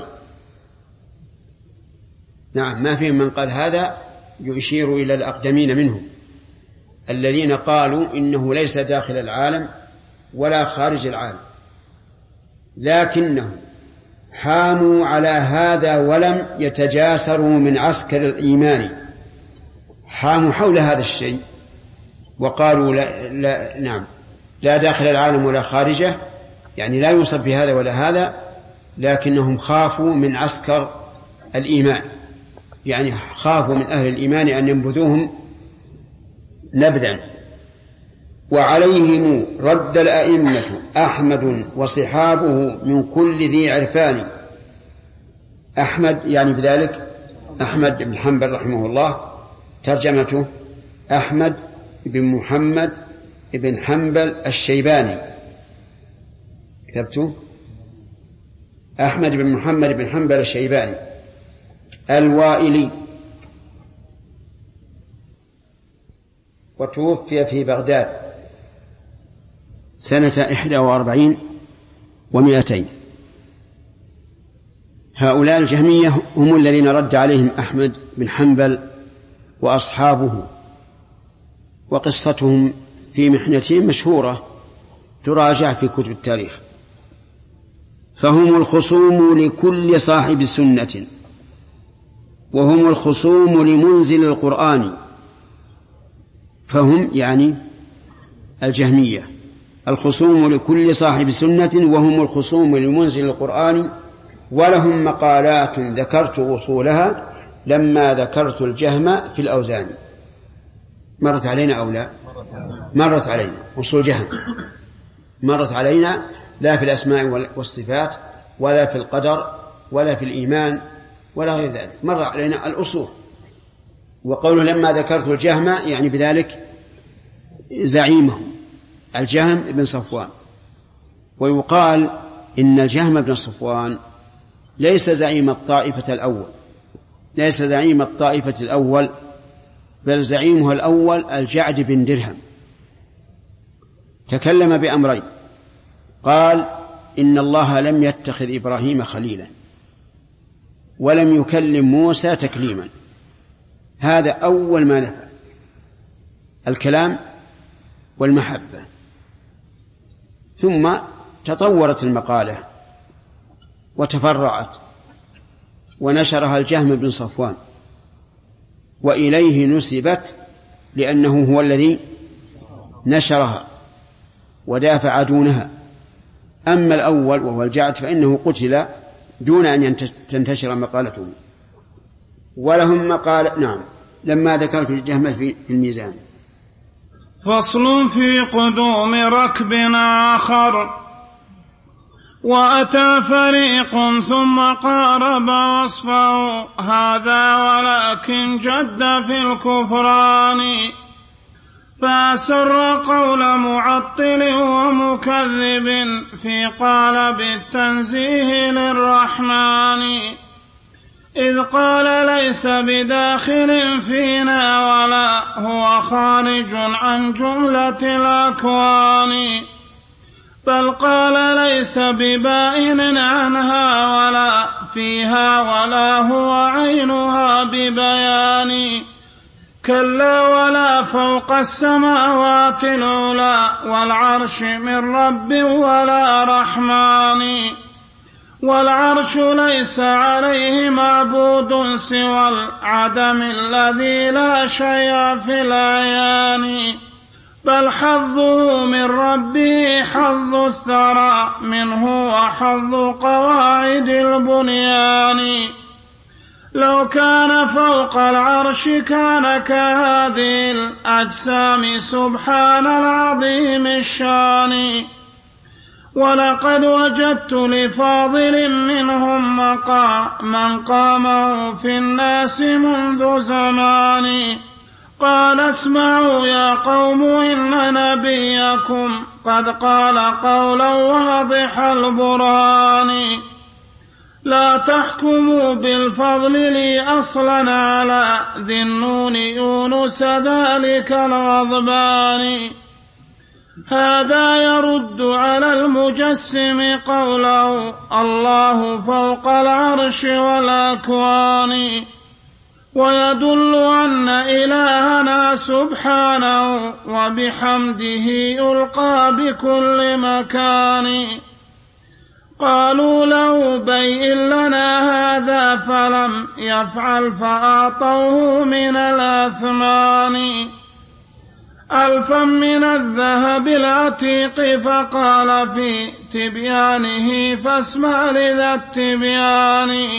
نعم، ما فيهم من قال هذا، يشير إلى الأقدمين منهم الذين قالوا إنه ليس داخل العالم ولا خارج العالم، لكنهم حاموا على هذا ولم يتجاسروا من عسكر الإيمان. حاموا حول هذا الشيء وقالوا لا داخل العالم ولا خارجه، يعني لا يوصف بهذا ولا هذا، لكنهم خافوا من عسكر الإيمان، يعني خافوا من أهل الإيمان أن ينبذوهم نبذا. وعليهم رد الأئمة أحمد وصحابه من كل ذي عرفان. أحمد يعني بذلك أحمد بن حنبل رحمه الله، ترجمته أحمد بن محمد بن حنبل الشيباني، كتبته أحمد بن محمد بن حنبل الشيباني الوائلي، وتوفي في بغداد سنة 41 و200. هؤلاء الجهمية هم الذين رد عليهم أحمد بن حنبل وأصحابه، وقصتهم في محنتهم مشهورة تراجع في كتب التاريخ. فهم الخصوم لكل صاحب سنة، وهم الخصوم لمنزل القرآن. فهم يعني الجهمية الخصوم لكل صاحب سنة، وهم الخصوم لمنزل القرآن، ولهم مقالات ذكرت أصولها لما ذكرت الجهم في الأوزان. مرت علينا أو لا؟ مرت علينا أصول جهم، مرت علينا لا في الأسماء والصفات ولا في القدر ولا في الإيمان ولا غير ذلك، مر علينا الأصول. وقوله لما ذكرت الجهم يعني بذلك زعيمه الجهم بن صفوان. ويقال إن الجهم بن صفوان ليس زعيم الطائفة الأول، ليس زعيم الطائفة الأول، بل زعيمها الأول الجعد بن درهم. تكلم بأمرين، قال إن الله لم يتخذ إبراهيم خليلا ولم يكلم موسى تكليما. هذا أول ما نفع الكلام والمحبة. ثم تطورت المقالة وتفرعت ونشرها الجهم بن صفوان، وإليه نسبت لأنه هو الذي نشرها ودافع دونها. أما الأول وهو الجعد فإنه قتل دون أن تنتشر مقالته. ولهم مقال نعم لما ذكرت الجهم في الميزان. فصل في قدوم ركب آخر. وأتى فريق ثم قارب وصفه هذا ولكن جد في الكفران، فأسر قول معطل ومكذب في قالب التنزيه للرحمن، إذ قال ليس بداخل فينا ولا هو خارج عن جملة الأكوان، بل قال ليس ببائن عنها ولا فيها ولا هو عينها ببيان، كلا ولا فوق السماوات العلى والعرش من رب ولا رحمن، والعرش ليس عليه معبود سوى العدم الذي لا شيء في الأعيان، بل حظه من ربه حظ الثرى منه وحظ قواعد البنيان، لو كان فوق العرش كان كهذه الأجسام سبحان العظيم الشان، ولقد وجدت لفاضل منهم مقاما قامه في الناس منذ زمان، قال اسمعوا يا قوم إن نبيكم قد قال قولا واضح البرهان، لا تحكموا بالفضل لي أصلا على ذي النون يونس ذلك الغضبان، هذا يرد على المجسم قوله الله فوق العرش والأكوان، ويدل أن إلهنا سبحانه وبحمده يلقى بكل مكان، قالوا له بيئن لنا هذا فلم يفعل فأعطوه من الأثمان ألفا من الذهب العتيق، فقال في تبيانه فاسمع لذا التبيان،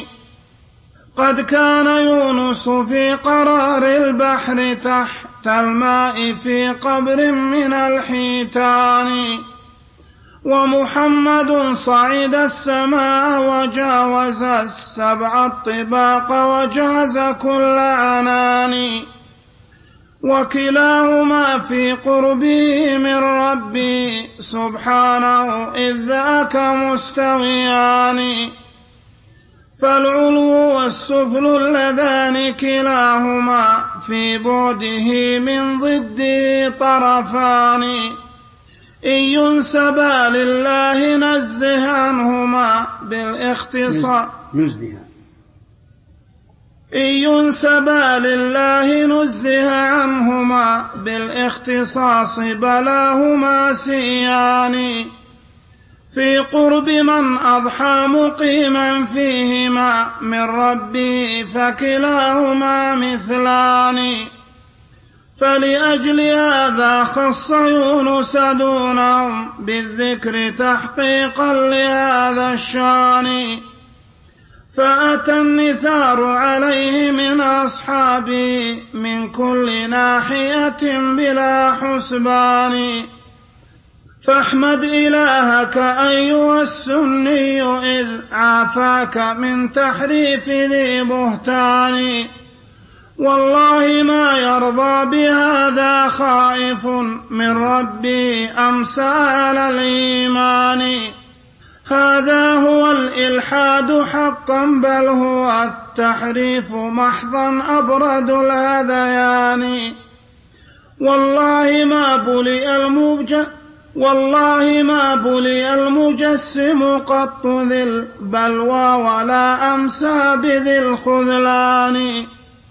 قد كان يونس في قرار البحر تحت الماء في قبر من الحيتان، ومحمد صعد السماء وجاوز السبع الطباق وجاز كل عنان، وكلاهما في قربه من ربي سبحانه إذ ذاك مستويان، فالعلو والسفل اللذان كلاهما في بعده من ضده طرفان، إن ينسبا لله نزه عنهما بالاختصاص إن ينسبا لله نزه عنهما بالاختصاص بلاهما سيان، في قرب من أضحى مقيما فيهما من ربه فكلاهما مثلان، فلأجل هذا خص يونس دونهم بالذكر تحقيقا لهذا الشان، فأتى النثار عليه من أصحابه من كل ناحية بلا حسبان. فاحمد إلهك أيها السني إذ عافاك من تحريف ذي بهتان. والله ما يرضى بهذا خائف من ربي أمثال الإيمان. هذا هو الإلحاد حقا بل هو التحريف محضا أبرد الهذيان. والله ما بلي المجسم قط ذي البلوى ولا أمسى بذي الخذلان.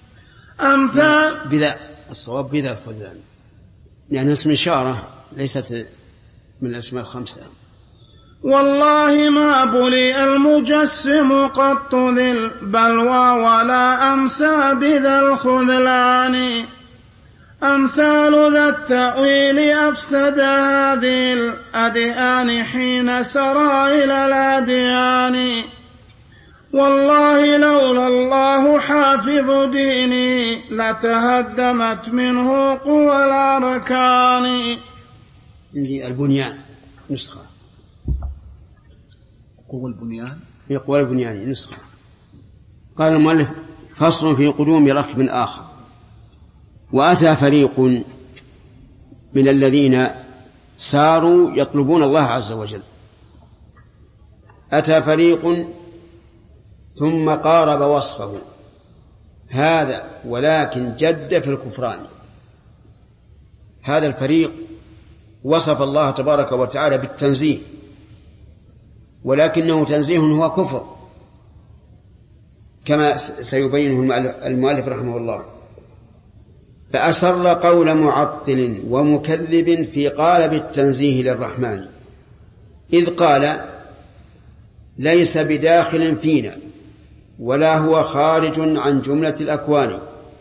الصواب بذا الخذلان، يعني اسم إشارة ليست من الأسماء الخمسة. والله ما بلي المجسم قط ذي البلوى ولا أمسى بذا الخذلان. أمثال ذا التأويل أفسد هذه الأديان حين سرى إلى الأديان. والله لولا الله حافظ ديني لتهدمت منه قوى الأركان. البنيان نسخة قوى البنيان قوى البنيان نسخة. قال المؤلف فصل في قدوم ركب آخر. وأتى فريق من الذين ساروا يطلبون الله عز وجل، أتى فريق ثم قارب وصفه هذا ولكن جد في الكفران. هذا الفريق وصف الله تبارك وتعالى بالتنزيه، ولكنه تنزيه هو كفر كما سيبينه المؤلف رحمه الله. فأسر قول معطل ومكذب في قالب التنزيه للرحمن، إذ قال ليس بداخل فينا ولا هو خارج عن جملة الأكوان،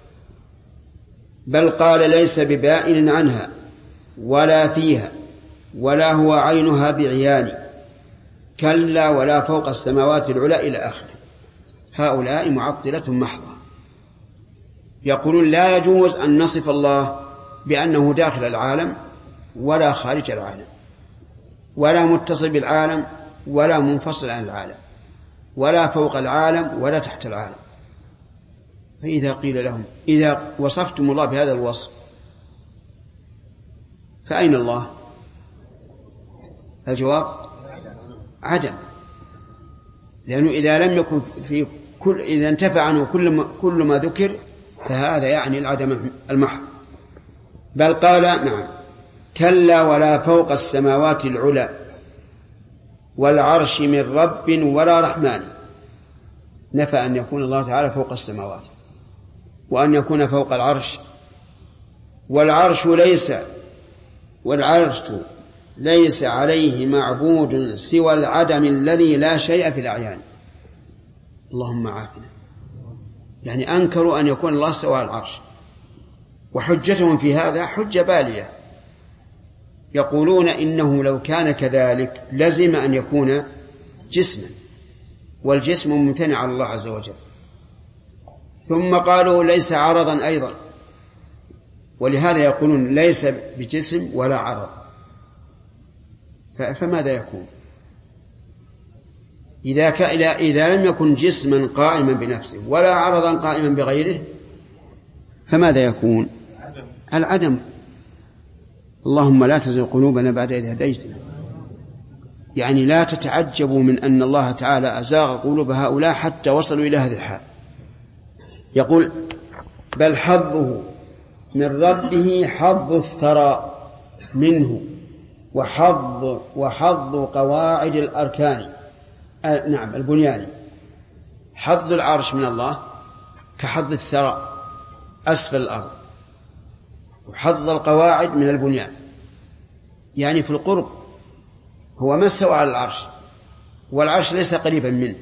بل قال ليس ببائن عنها ولا فيها ولا هو عينها بعيان، كلا ولا فوق السماوات العلى إلى آخره. هؤلاء معطلة محضة، يقولون لا يجوز أن نصف الله بأنه داخل العالم ولا خارج العالم، ولا متصل بالعالم ولا منفصل عن العالم، ولا فوق العالم ولا تحت العالم. فإذا قيل لهم إذا وصفتم الله بهذا الوصف فأين الله؟ الجواب عدم، لأنه إذا لم يكن في إذا انتفع عنه كل ما ذكر فهذا يعني العدم المحض. بل قال نعم كلا ولا فوق السماوات العلى والعرش من رب ولا رحمن. نفى أن يكون الله تعالى فوق السماوات وأن يكون فوق العرش، والعرش ليس عليه معبود سوى العدم الذي لا شيء في الأعيان. اللهم عافنا. يعني أنكروا أن يكون الله سوى العرش، وحجتهم في هذا حجة بالية. يقولون إنه لو كان كذلك لزم أن يكون جسما، والجسم ممتنع على الله عز وجل. ثم قالوا ليس عرضا أيضا، ولهذا يقولون ليس بجسم ولا عرض. فماذا يكون إذا لم يكن جسما قائما بنفسه ولا عرضا قائما بغيره؟ فماذا يكون؟ العدم. اللهم لا تزغ قلوبنا بعد إذ هديتنا. يعني لا تتعجبوا من أن الله تعالى أزاغ قلوب هؤلاء حتى وصلوا إلى هذه الحال. يقول بل حظه من ربه حظ الثرى منه وحظ قواعد الأركان. نعم البنيان. حظ العرش من الله كحظ الثرى أسفل الأرض، وحظ القواعد من البنيان، يعني في القرب هو ما استوى على العرش، والعرش ليس قريبا منه،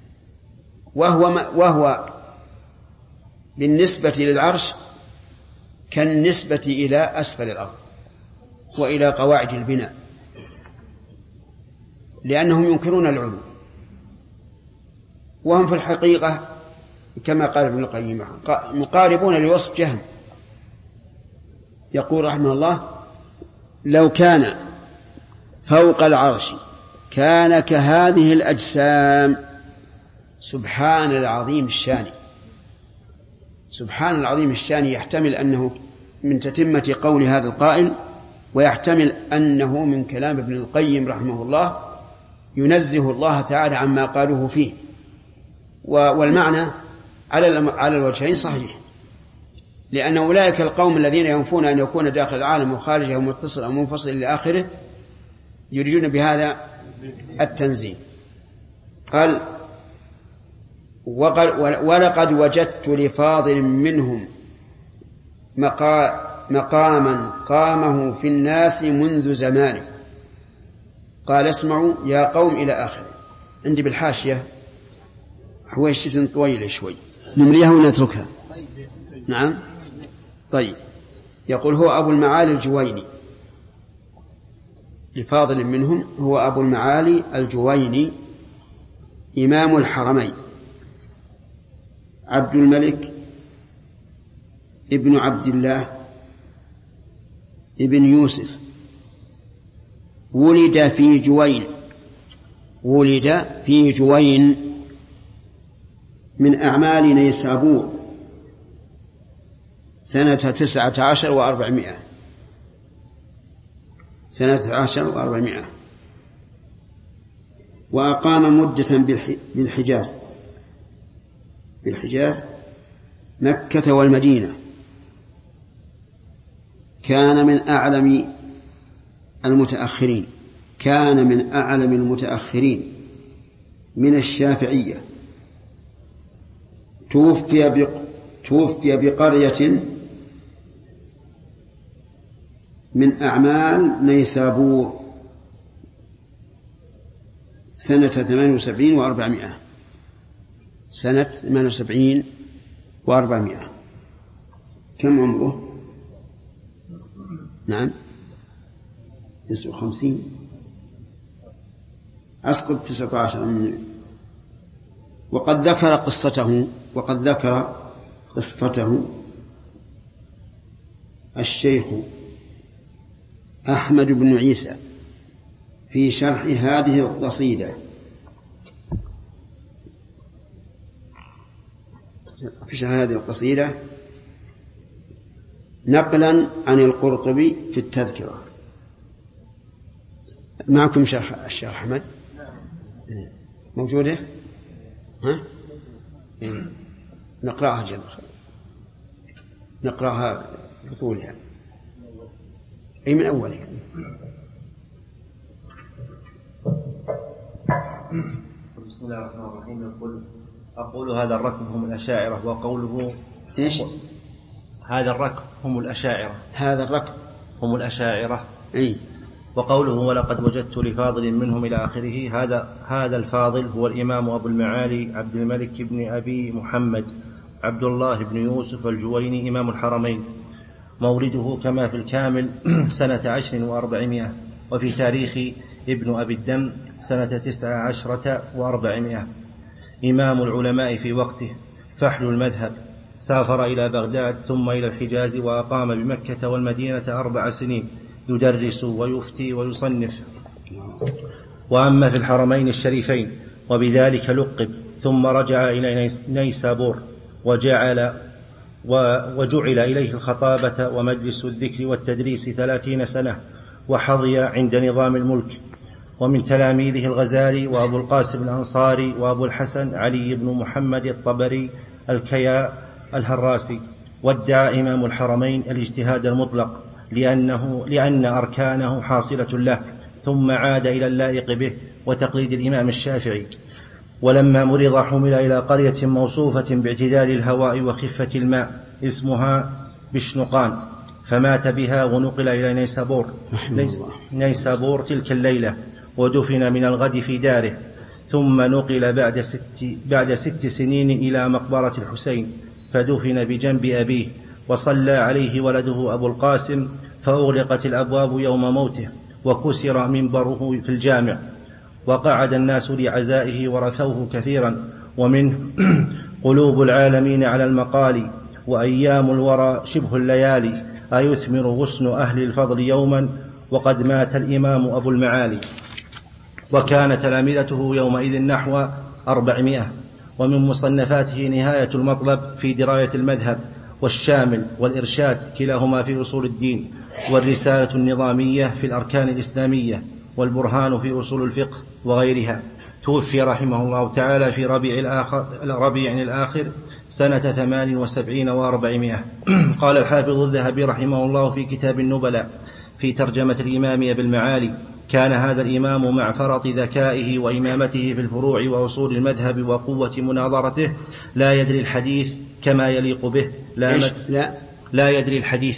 وهو بالنسبة للعرش كالنسبة إلى أسفل الأرض وإلى قواعد البناء، لأنهم ينكرون العلو. وهم في الحقيقة كما قال ابن القيم مقاربون لوصف جهم. يقول رحمه الله: لو كان فوق العرش كان كهذه الأجسام. سبحان العظيم الشان. سبحان العظيم الشان يحتمل أنه من تتمة قول هذا القائل، ويحتمل أنه من كلام ابن القيم رحمه الله ينزه الله تعالى عما قالوه فيه. والمعنى على الوجهين صحيح، لأن أولئك القوم الذين ينفون أن يكون داخل العالم وخارجه متصل أو منفصل إلى آخره يريدون بهذا التنزيه. قال: ولقد وجدت لفاضل منهم مقاما قامه في الناس منذ زمان. قال: اسمعوا يا قوم إلى آخره. عندي بالحاشية حويشة طويلة شوي، نمليها ونتركها. نعم. طيب. يقول: هو أبو المعالي الجويني. لفاضل منهم هو أبو المعالي الجويني إمام الحرمين، عبد الملك ابن عبد الله ابن يوسف، ولد في جوين من أعمال نيسابور سنة 19 و400. سنة 19 و400. وأقام مدة بالحجاز مكة والمدينة. كان من أعلم المتأخرين من الشافعية. توفي بقرية من أعمال نيسابور سنة 78 و400. سنة 78 و400. كم عمره؟ نعم 59. أسقط 19. وقد ذكر قصته الشيخ أحمد بن عيسى في شرح هذه القصيدة. نقلا عن القرطبي في التذكرة. معكم شرح الشيخ أحمد موجودة؟ ها؟ نقرأها بطولها. أي من أولها. بسم الله الرحمن الرحيم. أقول هذا الركب هم الأشاعرة، وقوله إيش؟ هذا الركب هم الأشاعرة. أي. وقوله ولقد وجدت لفاضل منهم إلى آخره. هذا الفاضل هو الإمام أبو المعالي عبد الملك بن أبي محمد عبد الله بن يوسف الجويني إمام الحرمين. مولده كما في الكامل سنة 10 و400، وفي تاريخ ابن أبي الدم سنة 19 و400. إمام العلماء في وقته، فحل المذهب. سافر إلى بغداد ثم إلى الحجاز، وأقام بمكة والمدينة 4 سنين يدرس ويفتي ويصنف. وأما في الحرمين الشريفين وبذلك لقب، ثم رجع إلى نيسابور وجعل إليه الخطابة ومجلس الذكر والتدريس 30 سنة، وحظي عند نظام الملك. ومن تلاميذه الغزالي وأبو القاسم الأنصاري وأبو الحسن علي بن محمد الطبري الكيا الهراسي. وادعى إمام الحرمين الاجتهاد المطلق لأن أركانه حاصلة له، ثم عاد إلى اللائق به وتقليد الإمام الشافعي. ولما مرض حمل إلى قرية موصوفة باعتدال الهواء وخفة الماء اسمها بشنقان، فمات بها ونقل إلى نيسابور تلك الليلة، ودفن من الغد في داره. ثم نقل بعد 6 سنين إلى مقبرة الحسين، فدفن بجنب أبيه، وصلى عليه ولده أبو القاسم، فأغلقت الأبواب يوم موته، وكسر منبره في الجامع، وقعد الناس لعزائه ورثوه كثيرا، ومنه قلوب العالمين على المقال وأيام الورى شبه الليالي أيثمر غصن أهل الفضل يوما وقد مات الإمام أبو المعالي. وكان تلامذته يومئذ نحو 400. ومن مصنفاته نهاية المطلب في دراية المذهب، والشامل والإرشاد كلاهما في أصول الدين، والرسالة النظامية في الأركان الإسلامية، والبرهان في أصول الفقه وغيرها. توفي رحمه الله تعالى في ربيع الآخر سنة 78 و400. قال الحافظ الذهبي رحمه الله في كتاب النبلاء في ترجمة الإمام أبي المعالي: كان هذا الإمام مع فرط ذكائه وإمامته في الفروع وأصول المذهب وقوة مناظرته لا يدري الحديث كما يليق به. لا يدري الحديث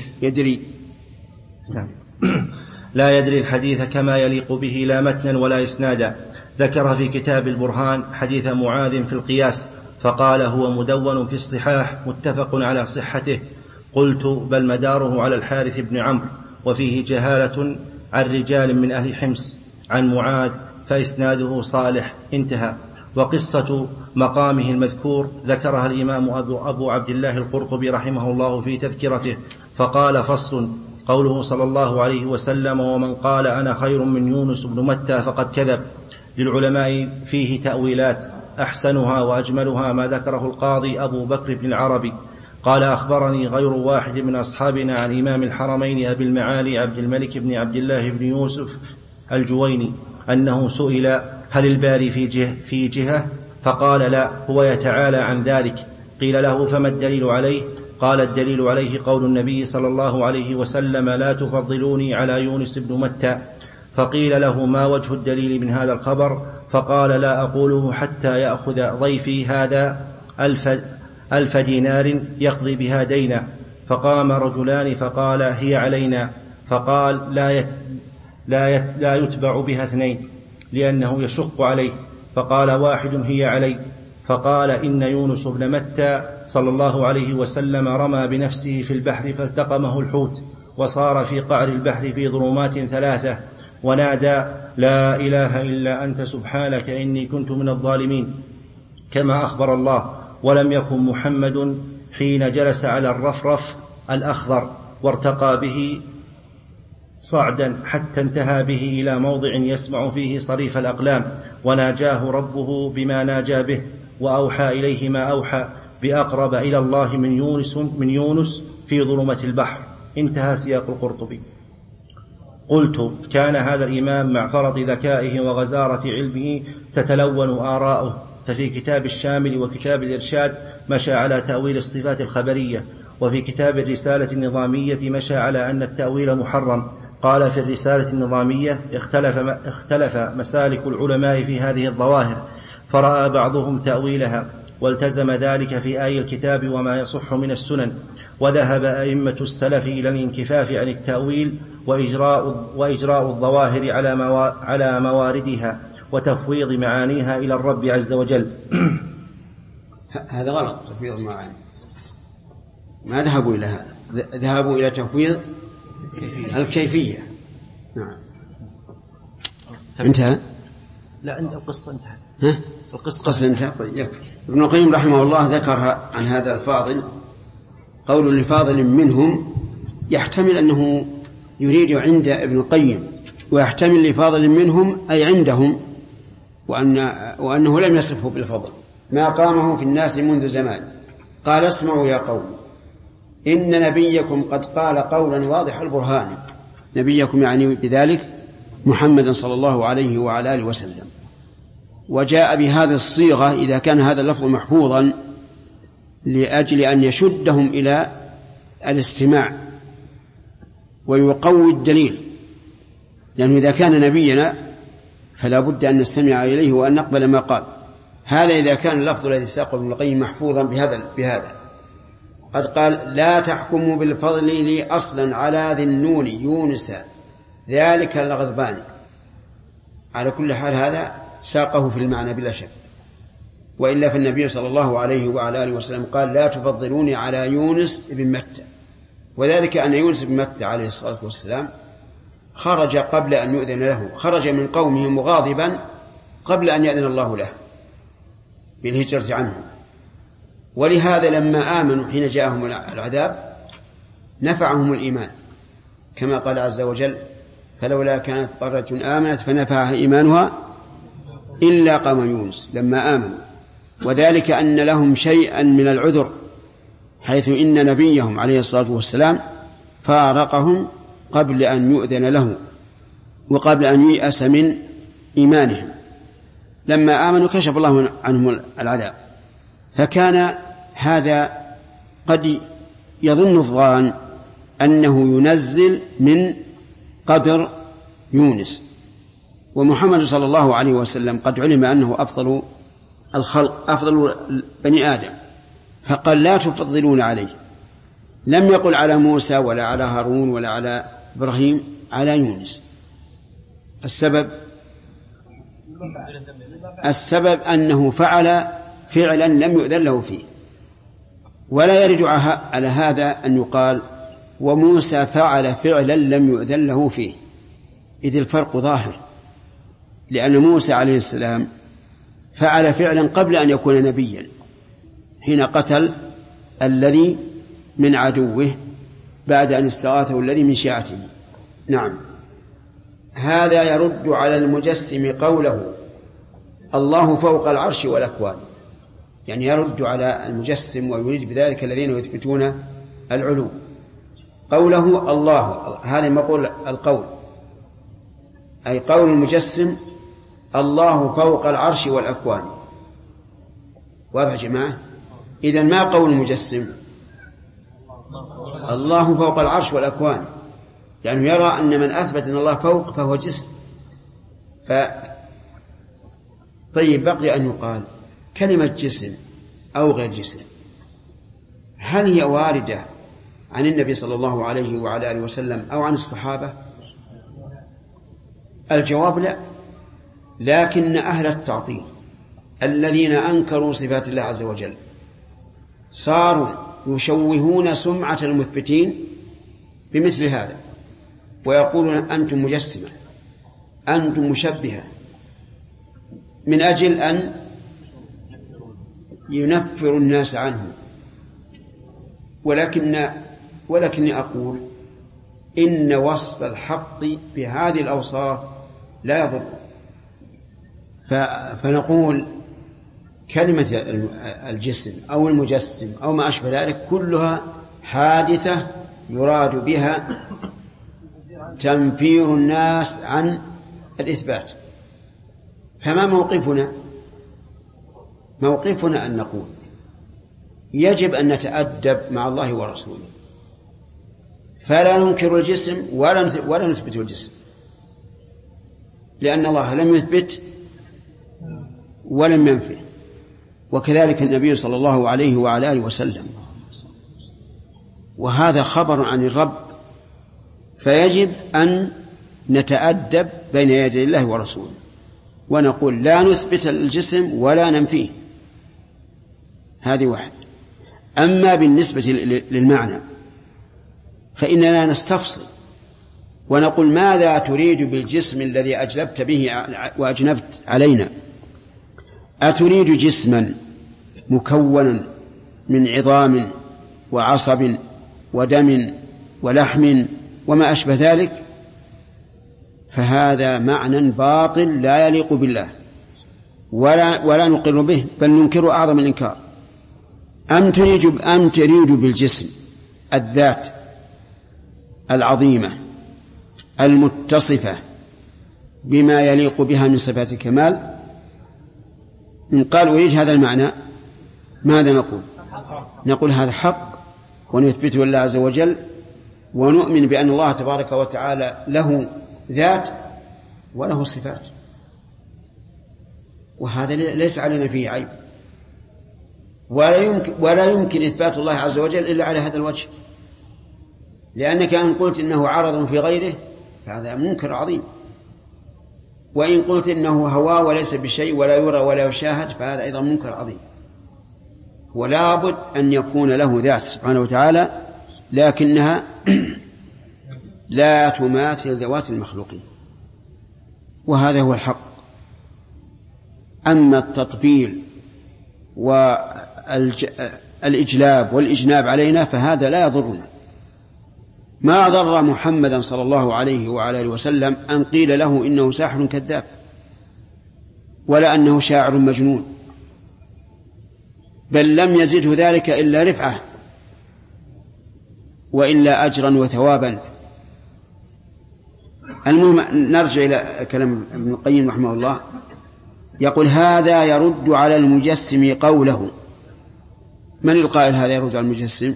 لا يدري الحديث كما يليق به لا متنا ولا إسنادا. ذكر في كتاب البرهان حديث معاذ في القياس فقال: هو مدون في الصحاح متفق على صحته. قلت: بل مداره على الحارث بن عمرو، وفيه جهالة عن رجال من أهل حمص عن معاذ فإسناده صالح. انتهى. وقصة مقامه المذكور ذكرها الإمام أبو عبد الله القرطبي رحمه الله في تذكرته فقال: فصل: قوله صلى الله عليه وسلم: ومن قال أنا خير من يونس بن متى فقد كذب. للعلماء فيه تأويلات، أحسنها وأجملها ما ذكره القاضي أبو بكر بن العربي قال: أخبرني غير واحد من أصحابنا عن إمام الحرمين أبي المعالي عبد الملك بن عبد الله بن يوسف الجويني أنه سئل: هل الباري في جهة؟ فقال: لا، هو يتعالى عن ذلك. قيل له: فما الدليل عليه؟ قال: الدليل عليه قول النبي صلى الله عليه وسلم: لا تفضلوني على يونس بن متى. فقيل له: ما وجه الدليل من هذا الخبر؟ فقال: لا أقوله حتى يأخذ ضيفي هذا 1000 دينار يقضي بها دينا. فقام رجلان فقال: هي علينا. فقال: لا يتبع بها 2 لأنه يشق عليه. فقال واحد: هي علي. فقال: إن يونس بن متى صلى الله عليه وسلم رمى بنفسه في البحر فالتقمه الحوت وصار في قعر البحر في ظلمات 3 ونادى: لا إله إلا أنت سبحانك إني كنت من الظالمين، كما أخبر الله. ولم يكن محمد حين جلس على الرفرف الأخضر وارتقى به صعدا حتى انتهى به إلى موضع يسمع فيه صريف الأقلام، وناجاه ربه بما ناجى به، وأوحى إليه ما أوحى، بأقرب إلى الله من يونس في ظلمة البحر. انتهى سياق القرطبي. قلت: كان هذا الإمام مع فرط ذكائه وغزارة علمه تتلون آراؤه، ففي كتاب الشامل وكتاب الإرشاد مشى على تأويل الصفات الخبرية، وفي كتاب الرسالة النظامية مشى على أن التأويل محرم. قال في الرسالة النظامية: اختلف مسالك العلماء في هذه الظواهر، فرأى بعضهم تأويلها والتزم ذلك في آي الكتاب وما يصح من السنن، وذهب أئمة السلف إلى الانكفاف عن التأويل وإجراء الظواهر على مواردها وتفويض معانيها إلى الرب عز وجل. هذا غلط. تفويض المعاني ما ذهبوا إلى هذا، ذهبوا إلى تفويض الكيفية. نعم. انتهى؟ لا، القصة انتهت. القصة انتهت. طيب. ابن القيم رحمه الله ذكر عن هذا الفاضل قول لفاضل منهم، يحتمل أنه يريد عند ابن القيم، ويحتمل لفاضل منهم أي عندهم، وأنه لم يصفه بالفضل ما قامه في الناس منذ زمان. قال: اسمعوا يا قوم، إن نبيكم قد قال قولا واضح البرهان. نبيكم يعني بذلك محمد صلى الله عليه وعلى آله وسلم، وجاء بهذه الصيغة إذا كان هذا اللفظ محفوظا لأجل أن يشدهم إلى الاستماع ويقوي الدليل، لأنه إذا كان نبينا فلا بد أن نستمع إليه وأن نقبل ما قال. هذا إذا كان اللفظ الذي ساقه ابن القيم محفوظا بهذا. قد قال: لا تحكموا بالفضل لي أصلا على ذي النون يونس ذلك الغضبان. على كل حال هذا ساقه في المعنى بلا شك، وإلا فالنبي صلى الله عليه وعلى آله وسلم قال: لا تفضلوني على يونس بن متى، وذلك أن يونس بن متى عليه الصلاة والسلام خرج قبل أن يؤذن له، خرج من قومه مغاضبا قبل أن يأذن الله له، بالهجرة عنه. ولهذا لما آمنوا حين جاءهم العذاب نفعهم الإيمان، كما قال عز وجل: فلولا كانت قرية آمنت فنفعها إيمانها إلا قوم يونس لما آمنوا. وذلك أن لهم شيئا من العذر، حيث إن نبيهم عليه الصلاة والسلام فارقهم قبل أن يؤذن له وقبل أن ييأس من إيمانهم. لما آمنوا كشف الله عنهم العذاب. فكان هذا قد يظن الظان أنه ينزل من قدر يونس، ومحمد صلى الله عليه وسلم قد علم أنه أفضل الخلق، أفضل بني آدم، فقال: لا تفضلون عليه. لم يقل على موسى ولا على هارون ولا على إبراهيم، على يونس. السبب أنه فعل فعلا لم يؤذن له فيه. ولا يرد على هذا أن يقال: وموسى فعل فعلا لم يؤذن له فيه، إذ الفرق ظاهر، لأن موسى عليه السلام فعل فعلا قبل أن يكون نبيا، حين قتل الذي من عدوه بعد أن استغاثه الذي من شيعته. نعم. هذا يرد على المجسم قوله: الله فوق العرش والأكوان، يعني يرد على المجسم ويريد بذلك الذين يثبتون العلو. قوله الله، هذا مقول القول، أي قول المجسم: الله فوق العرش والأكوان. واضح يا جماعة؟ إذن ما قول المجسم؟ الله فوق العرش والأكوان، لأنه يرى أن من أثبت أن الله فوق فهو جسم. طيب، بقي أن يقال: كلمة جسم أو غير جسم هل هي واردة عن النبي صلى الله عليه وعلى آله وسلم أو عن الصحابة؟ الجواب لا، لكن أهل التعطيل الذين أنكروا صفات الله عز وجل صاروا يشوهون سمعة المثبتين بمثل هذا، ويقولون: أنتم مجسمة، أنتم مشبهة، من أجل أن ينفر الناس عنه. ولكني أقول: إن وصف الحق بهذه الأوصاف لا يضر. فنقول كلمة الجسم أو المجسم أو ما أشبه ذلك كلها حادثة يراد بها تنفير الناس عن الإثبات. فما موقفنا أن نقول: يجب أن نتأدب مع الله ورسوله، فلا ننكر الجسم ولا نثبت الجسم، لأن الله لم يثبت ولم ينفي، وكذلك النبي صلى الله عليه وعلى آله وسلم. وهذا خبر عن الرب، فيجب أن نتأدب بين يدي الله ورسوله ونقول: لا نثبت الجسم ولا ننفيه. هذه واحد. أما بالنسبة للمعنى فإننا نستفصل ونقول: ماذا تريد بالجسم الذي أجلبت به وأجنبت علينا؟ أتريد جسما مكونا من عظام وعصب ودم ولحم وما أشبه ذلك؟ فهذا معنى باطل لا يليق بالله، ولا نقر به، بل ننكر أعظم الإنكار. أم تريد بالجسم الذات العظيمة المتصفة بما يليق بها من صفات الكمال؟ إن قال أريد هذا المعنى ماذا نقول هذا حق، ونثبته لله عز وجل، ونؤمن بأن الله تبارك وتعالى له ذات وله صفات، وهذا ليس علينا فيه عيب، ولا يمكن إثبات الله عز وجل إلا على هذا الوجه، لأنك إن قلت إنه عرض في غيره فهذا منكر عظيم، وإن قلت إنه هوى وليس بشيء ولا يرى ولا يشاهد فهذا أيضا منكر عظيم. ولا بد أن يكون له ذات سبحانه وتعالى، لكنها لا تماثل ذوات المخلوقين، وهذا هو الحق. أما التطبيل والإجلاب والإجناب علينا فهذا لا يضرنا. ما ضر محمدا صلى الله عليه وعلى آله وسلم أن قيل له إنه ساحر كذاب ولا أنه شاعر مجنون، بل لم يزده ذلك إلا رفعة وإلا أجرا وثوابا. المهم نرجع إلى كلام ابن القيم رحمه الله، يقول هذا يرد على المجسم قوله. من القائل هذا يرد على المجسم؟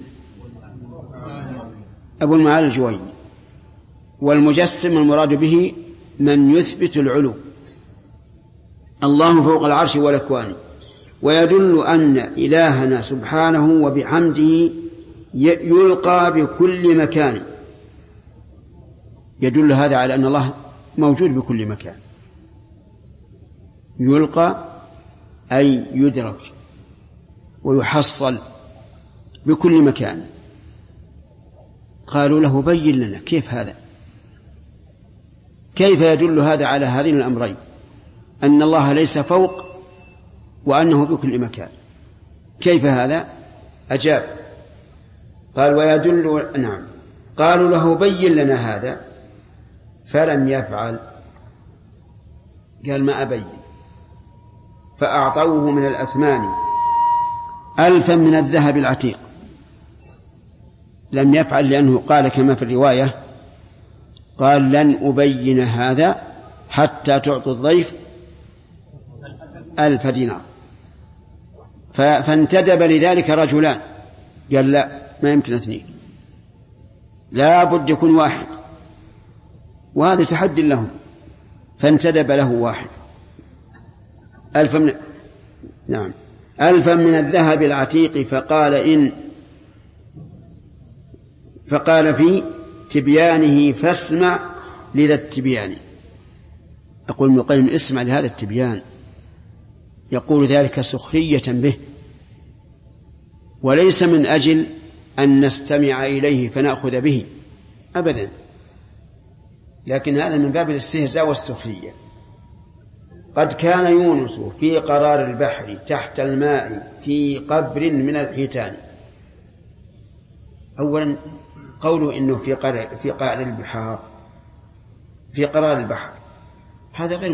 أبو المعالي الجويني. والمجسم المراد به من يثبت العلو، الله فوق العرش والأكوان، ويدل أن إلهنا سبحانه وبحمده يلقى بكل مكان. يدل هذا على أن الله موجود بكل مكان. يلقى أي يدرك ويحصل بكل مكان. قالوا له بين لنا كيف هذا، كيف يدل هذا على هذين الأمرين، أن الله ليس فوق وأنه بكل مكان، كيف هذا؟ أجاب قال ويدل نعم. قالوا له بين لنا هذا فلم يفعل، قال ما أبين. فأعطوه من الأثمان 1000 من الذهب العتيق. لم يفعل لأنه قال كما في الرواية قال لن أبين هذا حتى تعطوا الضيف 1000 دينار. فانتدب لذلك رجلان، قال لا ما يمكن 2، لا بد يكون واحد، وهذا تحدي لهم. فانتدب له واحد 1000 من نعم 1000 من الذهب العتيق. فقال في تبيانه فاسمع لذا التبيان. يقول ابن القيم اسمع لهذا التبيان، يقول ذلك سخرية به، وليس من أجل أن نستمع إليه فنأخذ به أبدا، لكن هذا من باب الاستهزاء والسخرية. قد كان يونس في قرار البحر تحت الماء في قبر من الحيتان. أولا قوله إنه في قعر البحار في قرار البحر هذا غير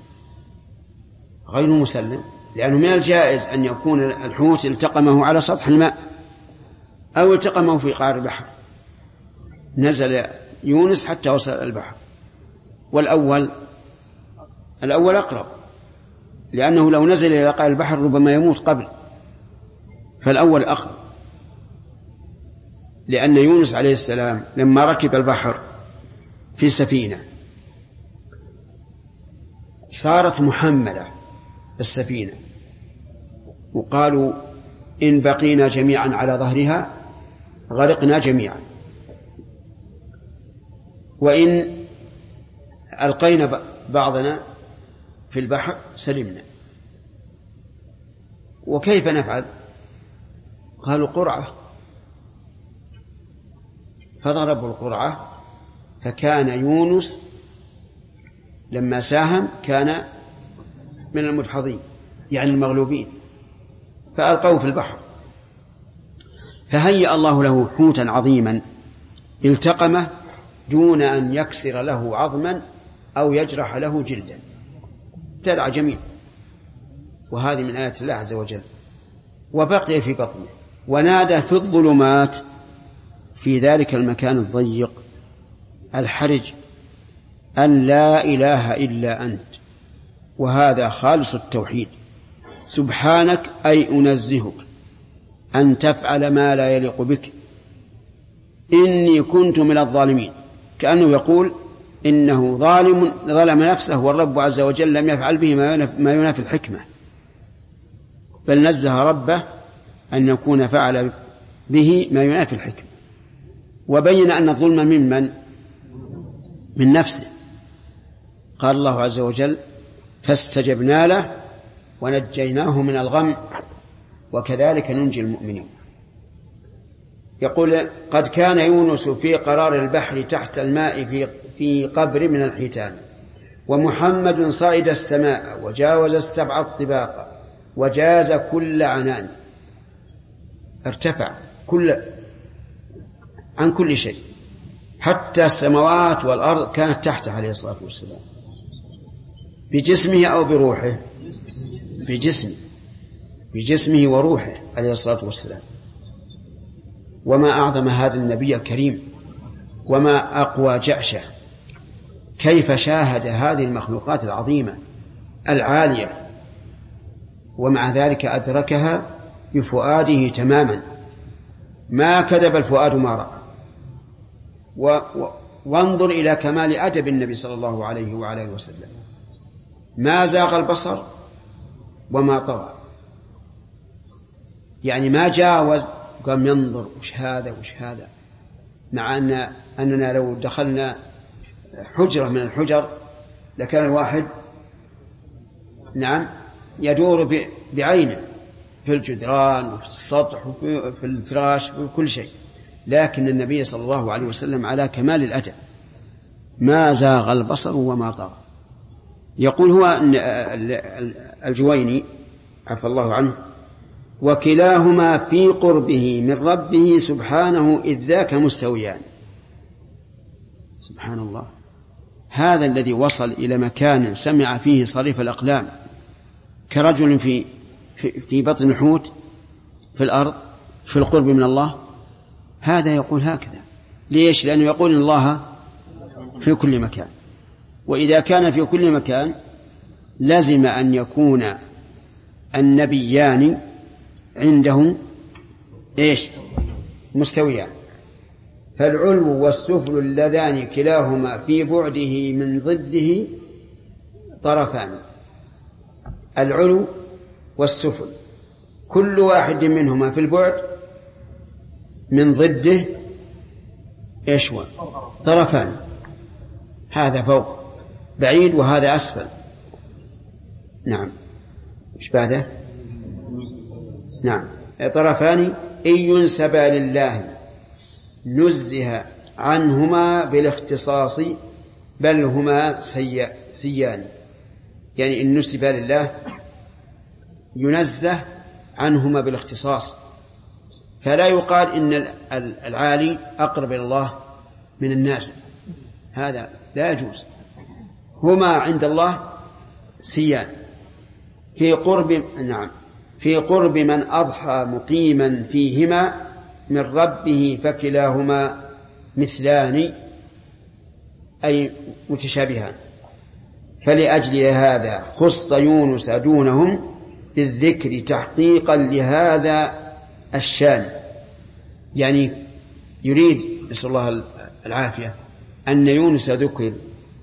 مسلم، لأنه من الجائز أن يكون الحوت التقمه على سطح الماء أو التقمه في قعر البحر. نزل يونس حتى وصل البحر. والأول أقرب، لأنه لو نزل إلى قعر البحر ربما يموت قبل، فالأول أقرب. لأن يونس عليه السلام لما ركب البحر في سفينة صارت محملة السفينة، وقالوا إن بقينا جميعا على ظهرها غرقنا جميعا، وإن ألقينا بعضنا في البحر سلمنا. وكيف نفعل؟ قالوا قرعة، فضربوا القرعة، فكان يونس لما ساهم كان من المدحضين يعني المغلوبين، فألقوه في البحر. فهيأ الله له حوتا عظيما التقمه دون أن يكسر له عظما أو يجرح له جلدا، ابتلع جميع. وهذه من آيات الله عز وجل. وبقي في بطنه ونادى في الظلمات في ذلك المكان الضيق الحرج أن لا إله إلا أنت، وهذا خالص التوحيد. سبحانك أي أنزهك أن تفعل ما لا يليق بك، إني كنت من الظالمين. كأنه يقول إنه ظلم نفسه، والرب عز وجل لم يفعل به ما ينافي الحكمة، بل نزه ربه أن يكون فعل به ما ينافي الحكمة. وبين أن الظلم من نفسه. قال الله عز وجل فاستجبنا له ونجيناه من الغم وكذلك ننجي المؤمنين. يقول قد كان يونس في قرار البحر تحت الماء في قبر من الحيتان، ومحمد صعد السماء وجاوز 7 الطباق وجاز كل عنان، ارتفع عن كل شيء، حتى السماوات والأرض كانت تحته عليه الصلاة والسلام، بجسمه أو بروحه؟ بجسمه وروحه عليه الصلاة والسلام. وما أعظم هذا النبي الكريم، وما أقوى جأشه، كيف شاهد هذه المخلوقات العظيمة العالية، ومع ذلك أدركها بفؤاده تماما، ما كذب الفؤاد ما رأى. وانظر إلى كمال أدب النبي صلى الله عليه وعلى آله وسلم، ما زاغ البصر وما طغى، يعني ما جاوز قام ينظر وش هذا وش هذا، مع أننا لو دخلنا حجرة من الحجر لكان الواحد يدور بعينه في الجدران وفي السطح وفي الفراش وفي كل شيء، لكن النبي صلى الله عليه وسلم على كمال الأدب ما زاغ البصر وما طغى. يقول هو الجويني عفى الله عنه: وكلاهما في قربه من ربه سبحانه إذ ذاك مستويان. سبحان الله، هذا الذي وصل إلى مكان سمع فيه صريف الأقلام كرجل في بطن الحوت في الأرض في القرب من الله، هذا يقول هكذا. ليش؟ لأنه يقول إن الله في كل مكان، وإذا كان في كل مكان لازم أن يكون النبيان عندهم مستويان. فالعلو والسفل اللذان كلاهما في بعده من ضده طرفان. العلو والسفل كل واحد منهما في البعد من ضده طرفان، هذا فوق بعيد وهذا أسفل. نعم، إيش بعده؟ نعم، طرفان إن ينسبا لله نزه عنهما بالاختصاص بل هما سيان، يعني إن نسبا لله ينزه عنهما بالاختصاص، فلا يقال إن العالي أقرب إلى الله من الناس، هذا لا يجوز. هما عند الله سيان في قرب من أضحى مقيما فيهما من ربه فكلاهما مثلان أي متشابهان. فلأجل هذا خص يونس دونهم بالذكر تحقيقا لهذا الشان، يعني يريد نسأل الله العافية أن يونس ذكر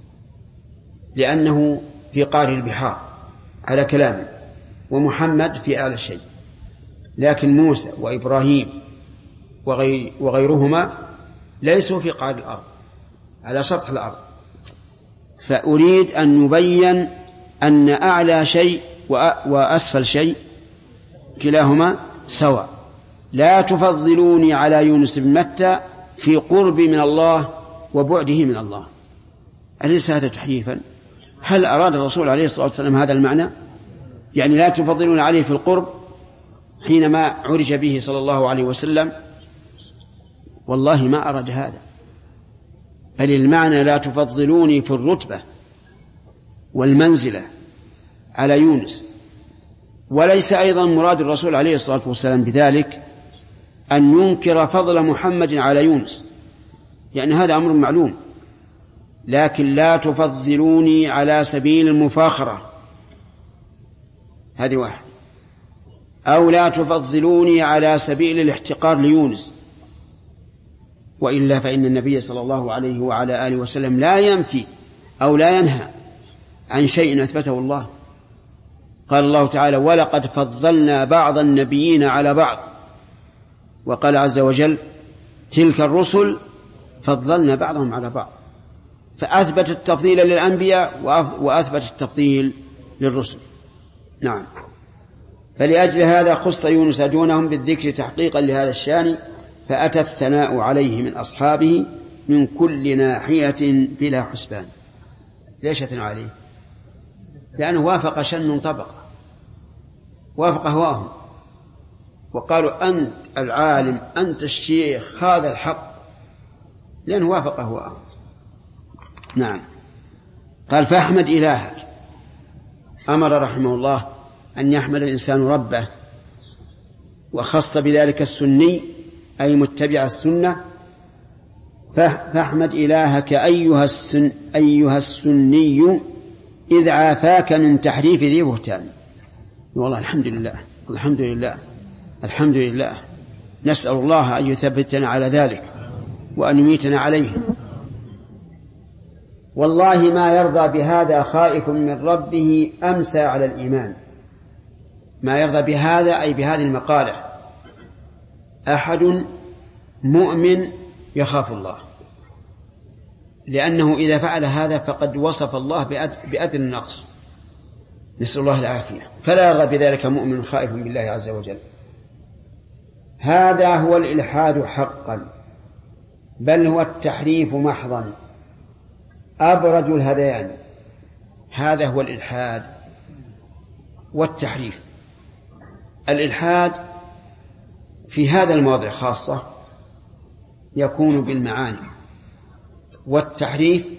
لأنه في قعر البحار على كلامه، ومحمد في أعلى شيء، لكن موسى وإبراهيم وغيرهما ليسوا في قعر الأرض على سطح الأرض. فأريد أن نبين أن أعلى شيء وأسفل شيء كلاهما سواء. لا تفضلوني على يونس بن متى في قرب من الله وبعده من الله. أليس هذا تحريفا؟ هل أراد الرسول عليه الصلاة والسلام هذا المعنى؟ يعني لا تفضلون عليه في القرب حينما عرج به صلى الله عليه وسلم؟ والله ما أراد هذا، بل المعنى لا تفضلوني في الرتبة والمنزلة على يونس. وليس أيضا مراد الرسول عليه الصلاة والسلام بذلك أن ينكر فضل محمد على يونس، يعني هذا أمر معلوم، لكن لا تفضلوني على سبيل المفاخرة، هذه واحد، أو لا تفضلوني على سبيل الاحتقار ليونس. وإلا فإن النبي صلى الله عليه وعلى آله وسلم لا ينفي أو لا ينهى عن شيء أثبته الله. قال الله تعالى: ولقد فضلنا بعض النبيين على بعض. وقال عز وجل: تلك الرسل فضلنا بعضهم على بعض. فأثبت التفضيل للأنبياء وأثبت التفضيل للرسل. نعم. فلأجل هذا خص يونس دونهم بالذكر تحقيقا لهذا الشان، فأتى الثناء عليه من أصحابه من كل ناحية بلا حسبان. ليش أثنى عليه؟ لأنه وافق شن طبقة، وافق هواهم وقالوا أنت العالم أنت الشيخ هذا الحق، لأنه وافق هواهم. نعم. قال فاحمد إلهك. أمر رحمه الله أن يحمد الإنسان ربه، وخص بذلك السني أي متبع السنة. فاحمد إلهك أيها السني إذ عافاك من تحريف ذي بهتان. والله الحمد لله الحمد لله الحمد لله، نسأل الله أن يثبتنا على ذلك وأن يميتنا عليه. والله ما يرضى بهذا خائف من ربه أمسى على الإيمان. ما يرضى بهذا أي بهذه المقالة أحد مؤمن يخاف الله، لأنه إذا فعل هذا فقد وصف الله بأدنى النقص، نسأل الله العافية. فلا يرضى بذلك مؤمن خائف بالله عز وجل. هذا هو الإلحاد حقا، بل هو التحريف محضا أبرج الهذيان. هذا هو الإلحاد والتحريف. الإلحاد في هذا الموضع خاصة يكون بالمعاني، والتحريف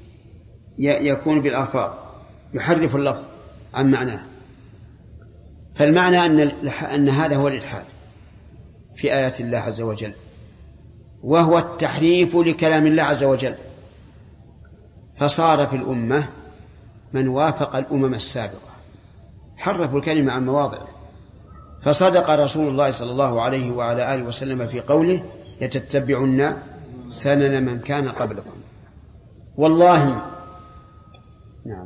يكون بالألفاظ، يحرف اللفظ عن معناه. فالمعنى أن هذا هو الإلحاد في آيات الله عز وجل، وهو التحريف لكلام الله عز وجل. فصار في الأمة من وافق الأمم السابقة، حرفوا الكلمة عن مواضعه. فصدق رسول الله صلى الله عليه وعلى آله وسلم في قوله يتتبعن سنن من كان قبلكم. والله نعم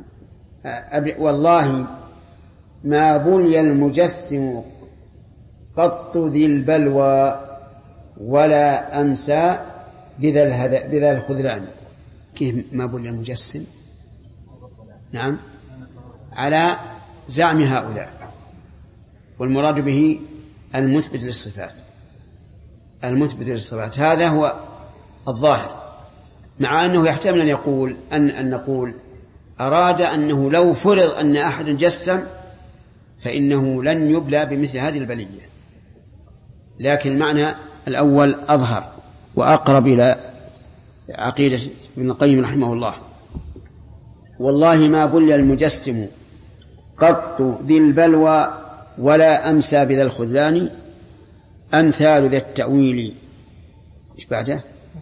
والله ما بني المجسم قط ذي البلوى ولا أمسى بذا الخذلان. كيف ما بني المجسم؟ نعم على زعم هؤلاء، والمراد به المثبت للصفات. المثبت للصفات هذا هو الظاهر، مع أنه يحتمل أن يقول أن نقول أراد أنه لو فرض أن أحد جسم فإنه لن يبلى بمثل هذه البلية، لكن المعنى الأول أظهر وأقرب إلى عقيدة ابن القيم رحمه الله. والله ما بلي المجسم قط ذي البلوى ولا أمسى بذا الخذلان أمثال ذا التأويل. إيش بعده؟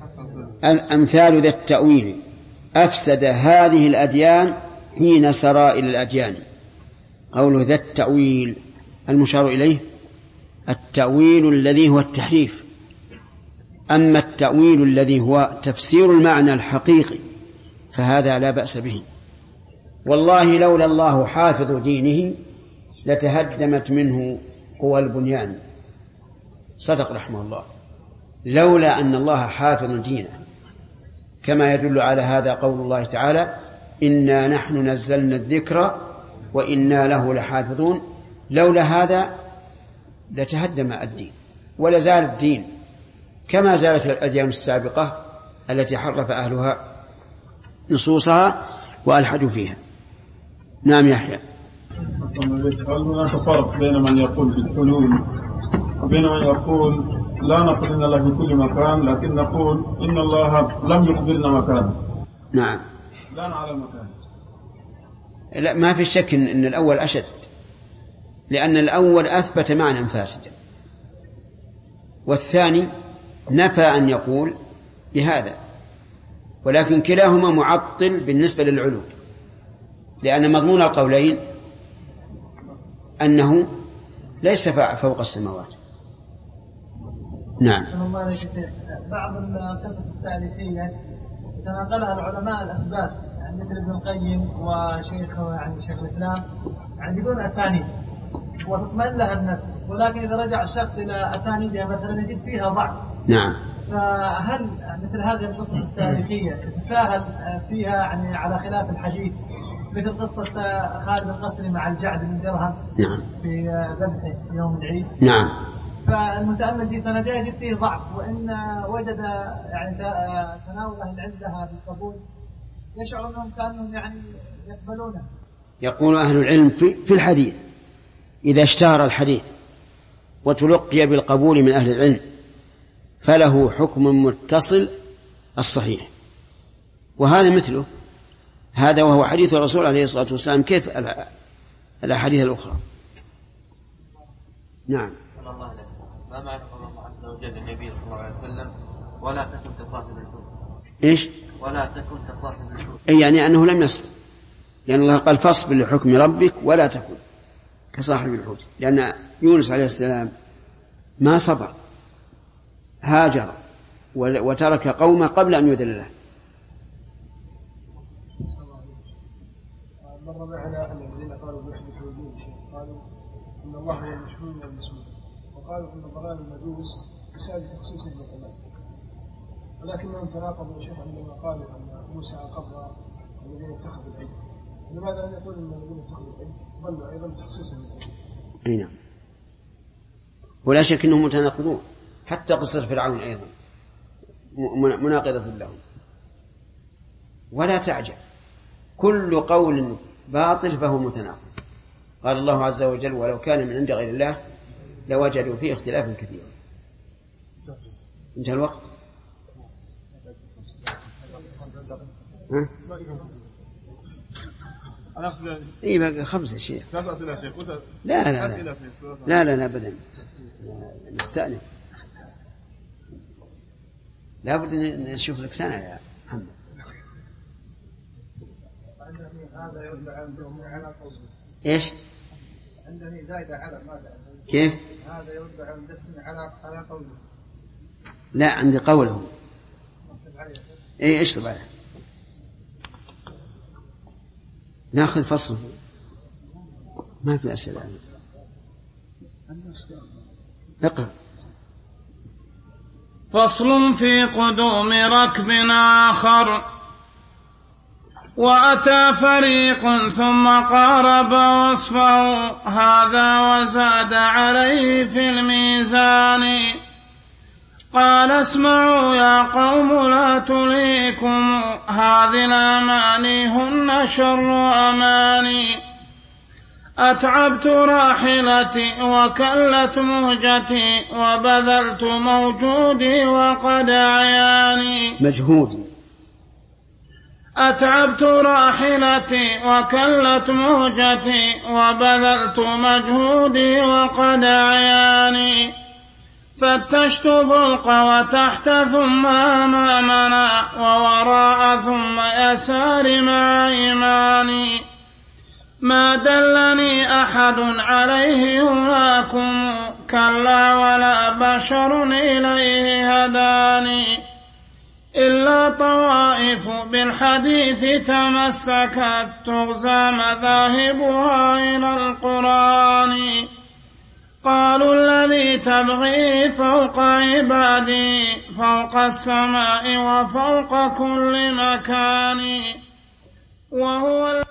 أمثال ذا التأويل أفسد هذه الأديان حين سرى إلى الأديان. قوله ذا التأويل المشار إليه التأويل الذي هو التحريف، أما التأويل الذي هو تفسير المعنى الحقيقي فهذا لا بأس به. والله لولا الله حافظ دينه لتهدمت منه قوى البنيان. صدق رحمه الله. لولا أن الله حافظ دينه، كما يدل على هذا قول الله تعالى إنا نحن نزلنا الذكر وإنا له لحافظون. لولا هذا لتهدم الدين ولزال الدين كما زالت الأديان السابقة التي حرف أهلها نصوصها وألحدوا فيها. نعم يحيى. هل هناك فرق بين من يقول بالحلول وبين من يقول لا نقول إن الله في كل مكان لكن نقول إن الله لم يخبرنا مكانه؟ نعم لا نعلم مكانه. لا ما في شك إن الأول أشد، لأن الأول أثبت معنى فاسدا، والثاني نفى أن يقول بهذا، ولكن كلاهما معطل بالنسبة للعلو، لأن مضمون القولين أنه ليس فوق السماوات. نعم. بعض القصص التاريخية تناقلها العلماء الأثبات، يعني مثل ابن القيم وشيخه يعني شيخ الإسلام، يعني بدون أسانيد وتطمئن لها النفس، ولكن إذا رجع الشخص إلى أسانيدها مثلا يجد فيها ضعف. نعم. فهل مثل هذه القصص التاريخية تساهل فيها يعني على خلاف الحديث، مثل قصة خالد القسري مع الجعد بن درهم نعم. في ذبحه يوم العيد؟ نعم. فالمتأمل في سندها يجد فيه ضعف، وإن وجد يعني تناول أهل العلم لها بالقبول يشعر أنهم كانوا يعني يقبلونها. يقول أهل العلم في الحديث إذا اشتهر الحديث وتلقي بالقبول من أهل العلم فله حكم متصل الصحيح، وهذا مثله هذا وهو حديث الرسول عليه الصلاة والسلام. كيف الأحاديث الأخرى؟ نعم. الله لك. ما معنى قول الله عز وجل النبي صلى الله عليه وسلم ولا تكن كصاحب الحوت؟ إيش؟ ولا تكن كصاحب الحوت، أي يعني أنه لم يصبر، لأن الله قال فاصبر لحكم ربك ولا تكن كصاحب الحوت، لأن يونس عليه السلام ما صبر، هاجر وترك قومه قبل أن يذل له. مر معنا أن الذين قالوا بوحدة الوجود قالوا إن الله هو المشهور والمسموع، وقالوا إن ضلال المجوس بسبب تخصيص بالقمر، ولكنهم تناقضوا شيخ عندما قالوا أن موسى قبر الذين اتخذوا العلم. لماذا لا يقول أن الذين اتخذوا العلم ظلوا أيضا تخصيصا بالقمر؟ نعم، ولا شك أنهم متناقضون، حتى قصة فرعون أيضا مناقضة لهم. ولا تعجب، كل قول باطل فهو متناقض. قال الله عز وجل ولو كان من عند غير الله لوجدوا فيه اختلافا كثيرا. انتهى الوقت. اي بقى 5 شيء. لا لا لا لا لا ابدا، نستأنف، لا بد نشوف لك سنة يا محمد. ايش؟ عندني زايدة على ماذا؟ كيف؟ هذا يرد على الدفن على قوله. لا، عندي قوله. اي اشرب عليه. ناخذ فصل، ما في أسئلة. اقرأ. فصل في قدوم ركب آخر. وأتى فريق ثم قارب وصفه هذا وزاد عليه في الميزان. قال اسمعوا يا قوم لا تليكم هذه الأماني هن شر أماني. أتعبت راحلتي وكلت مهجتي وبذلت موجودي وقد عياني. مجهودي. أتعبت راحلتي وكلت مهجتي وبذلت مجهودي وقد عياني. فتشت فوق وتحت ثم أمامنا ووراء ثم يسار مع إيماني. ما دلني أحد عليه هناكم كلا ولا بشر إليه هداني. إلا طوائف بالحديث تمسكت تغزى مذاهبها إلى القرآن. قالوا الذي تبغي فوق عبادي فوق السماء وفوق كل مكان وهو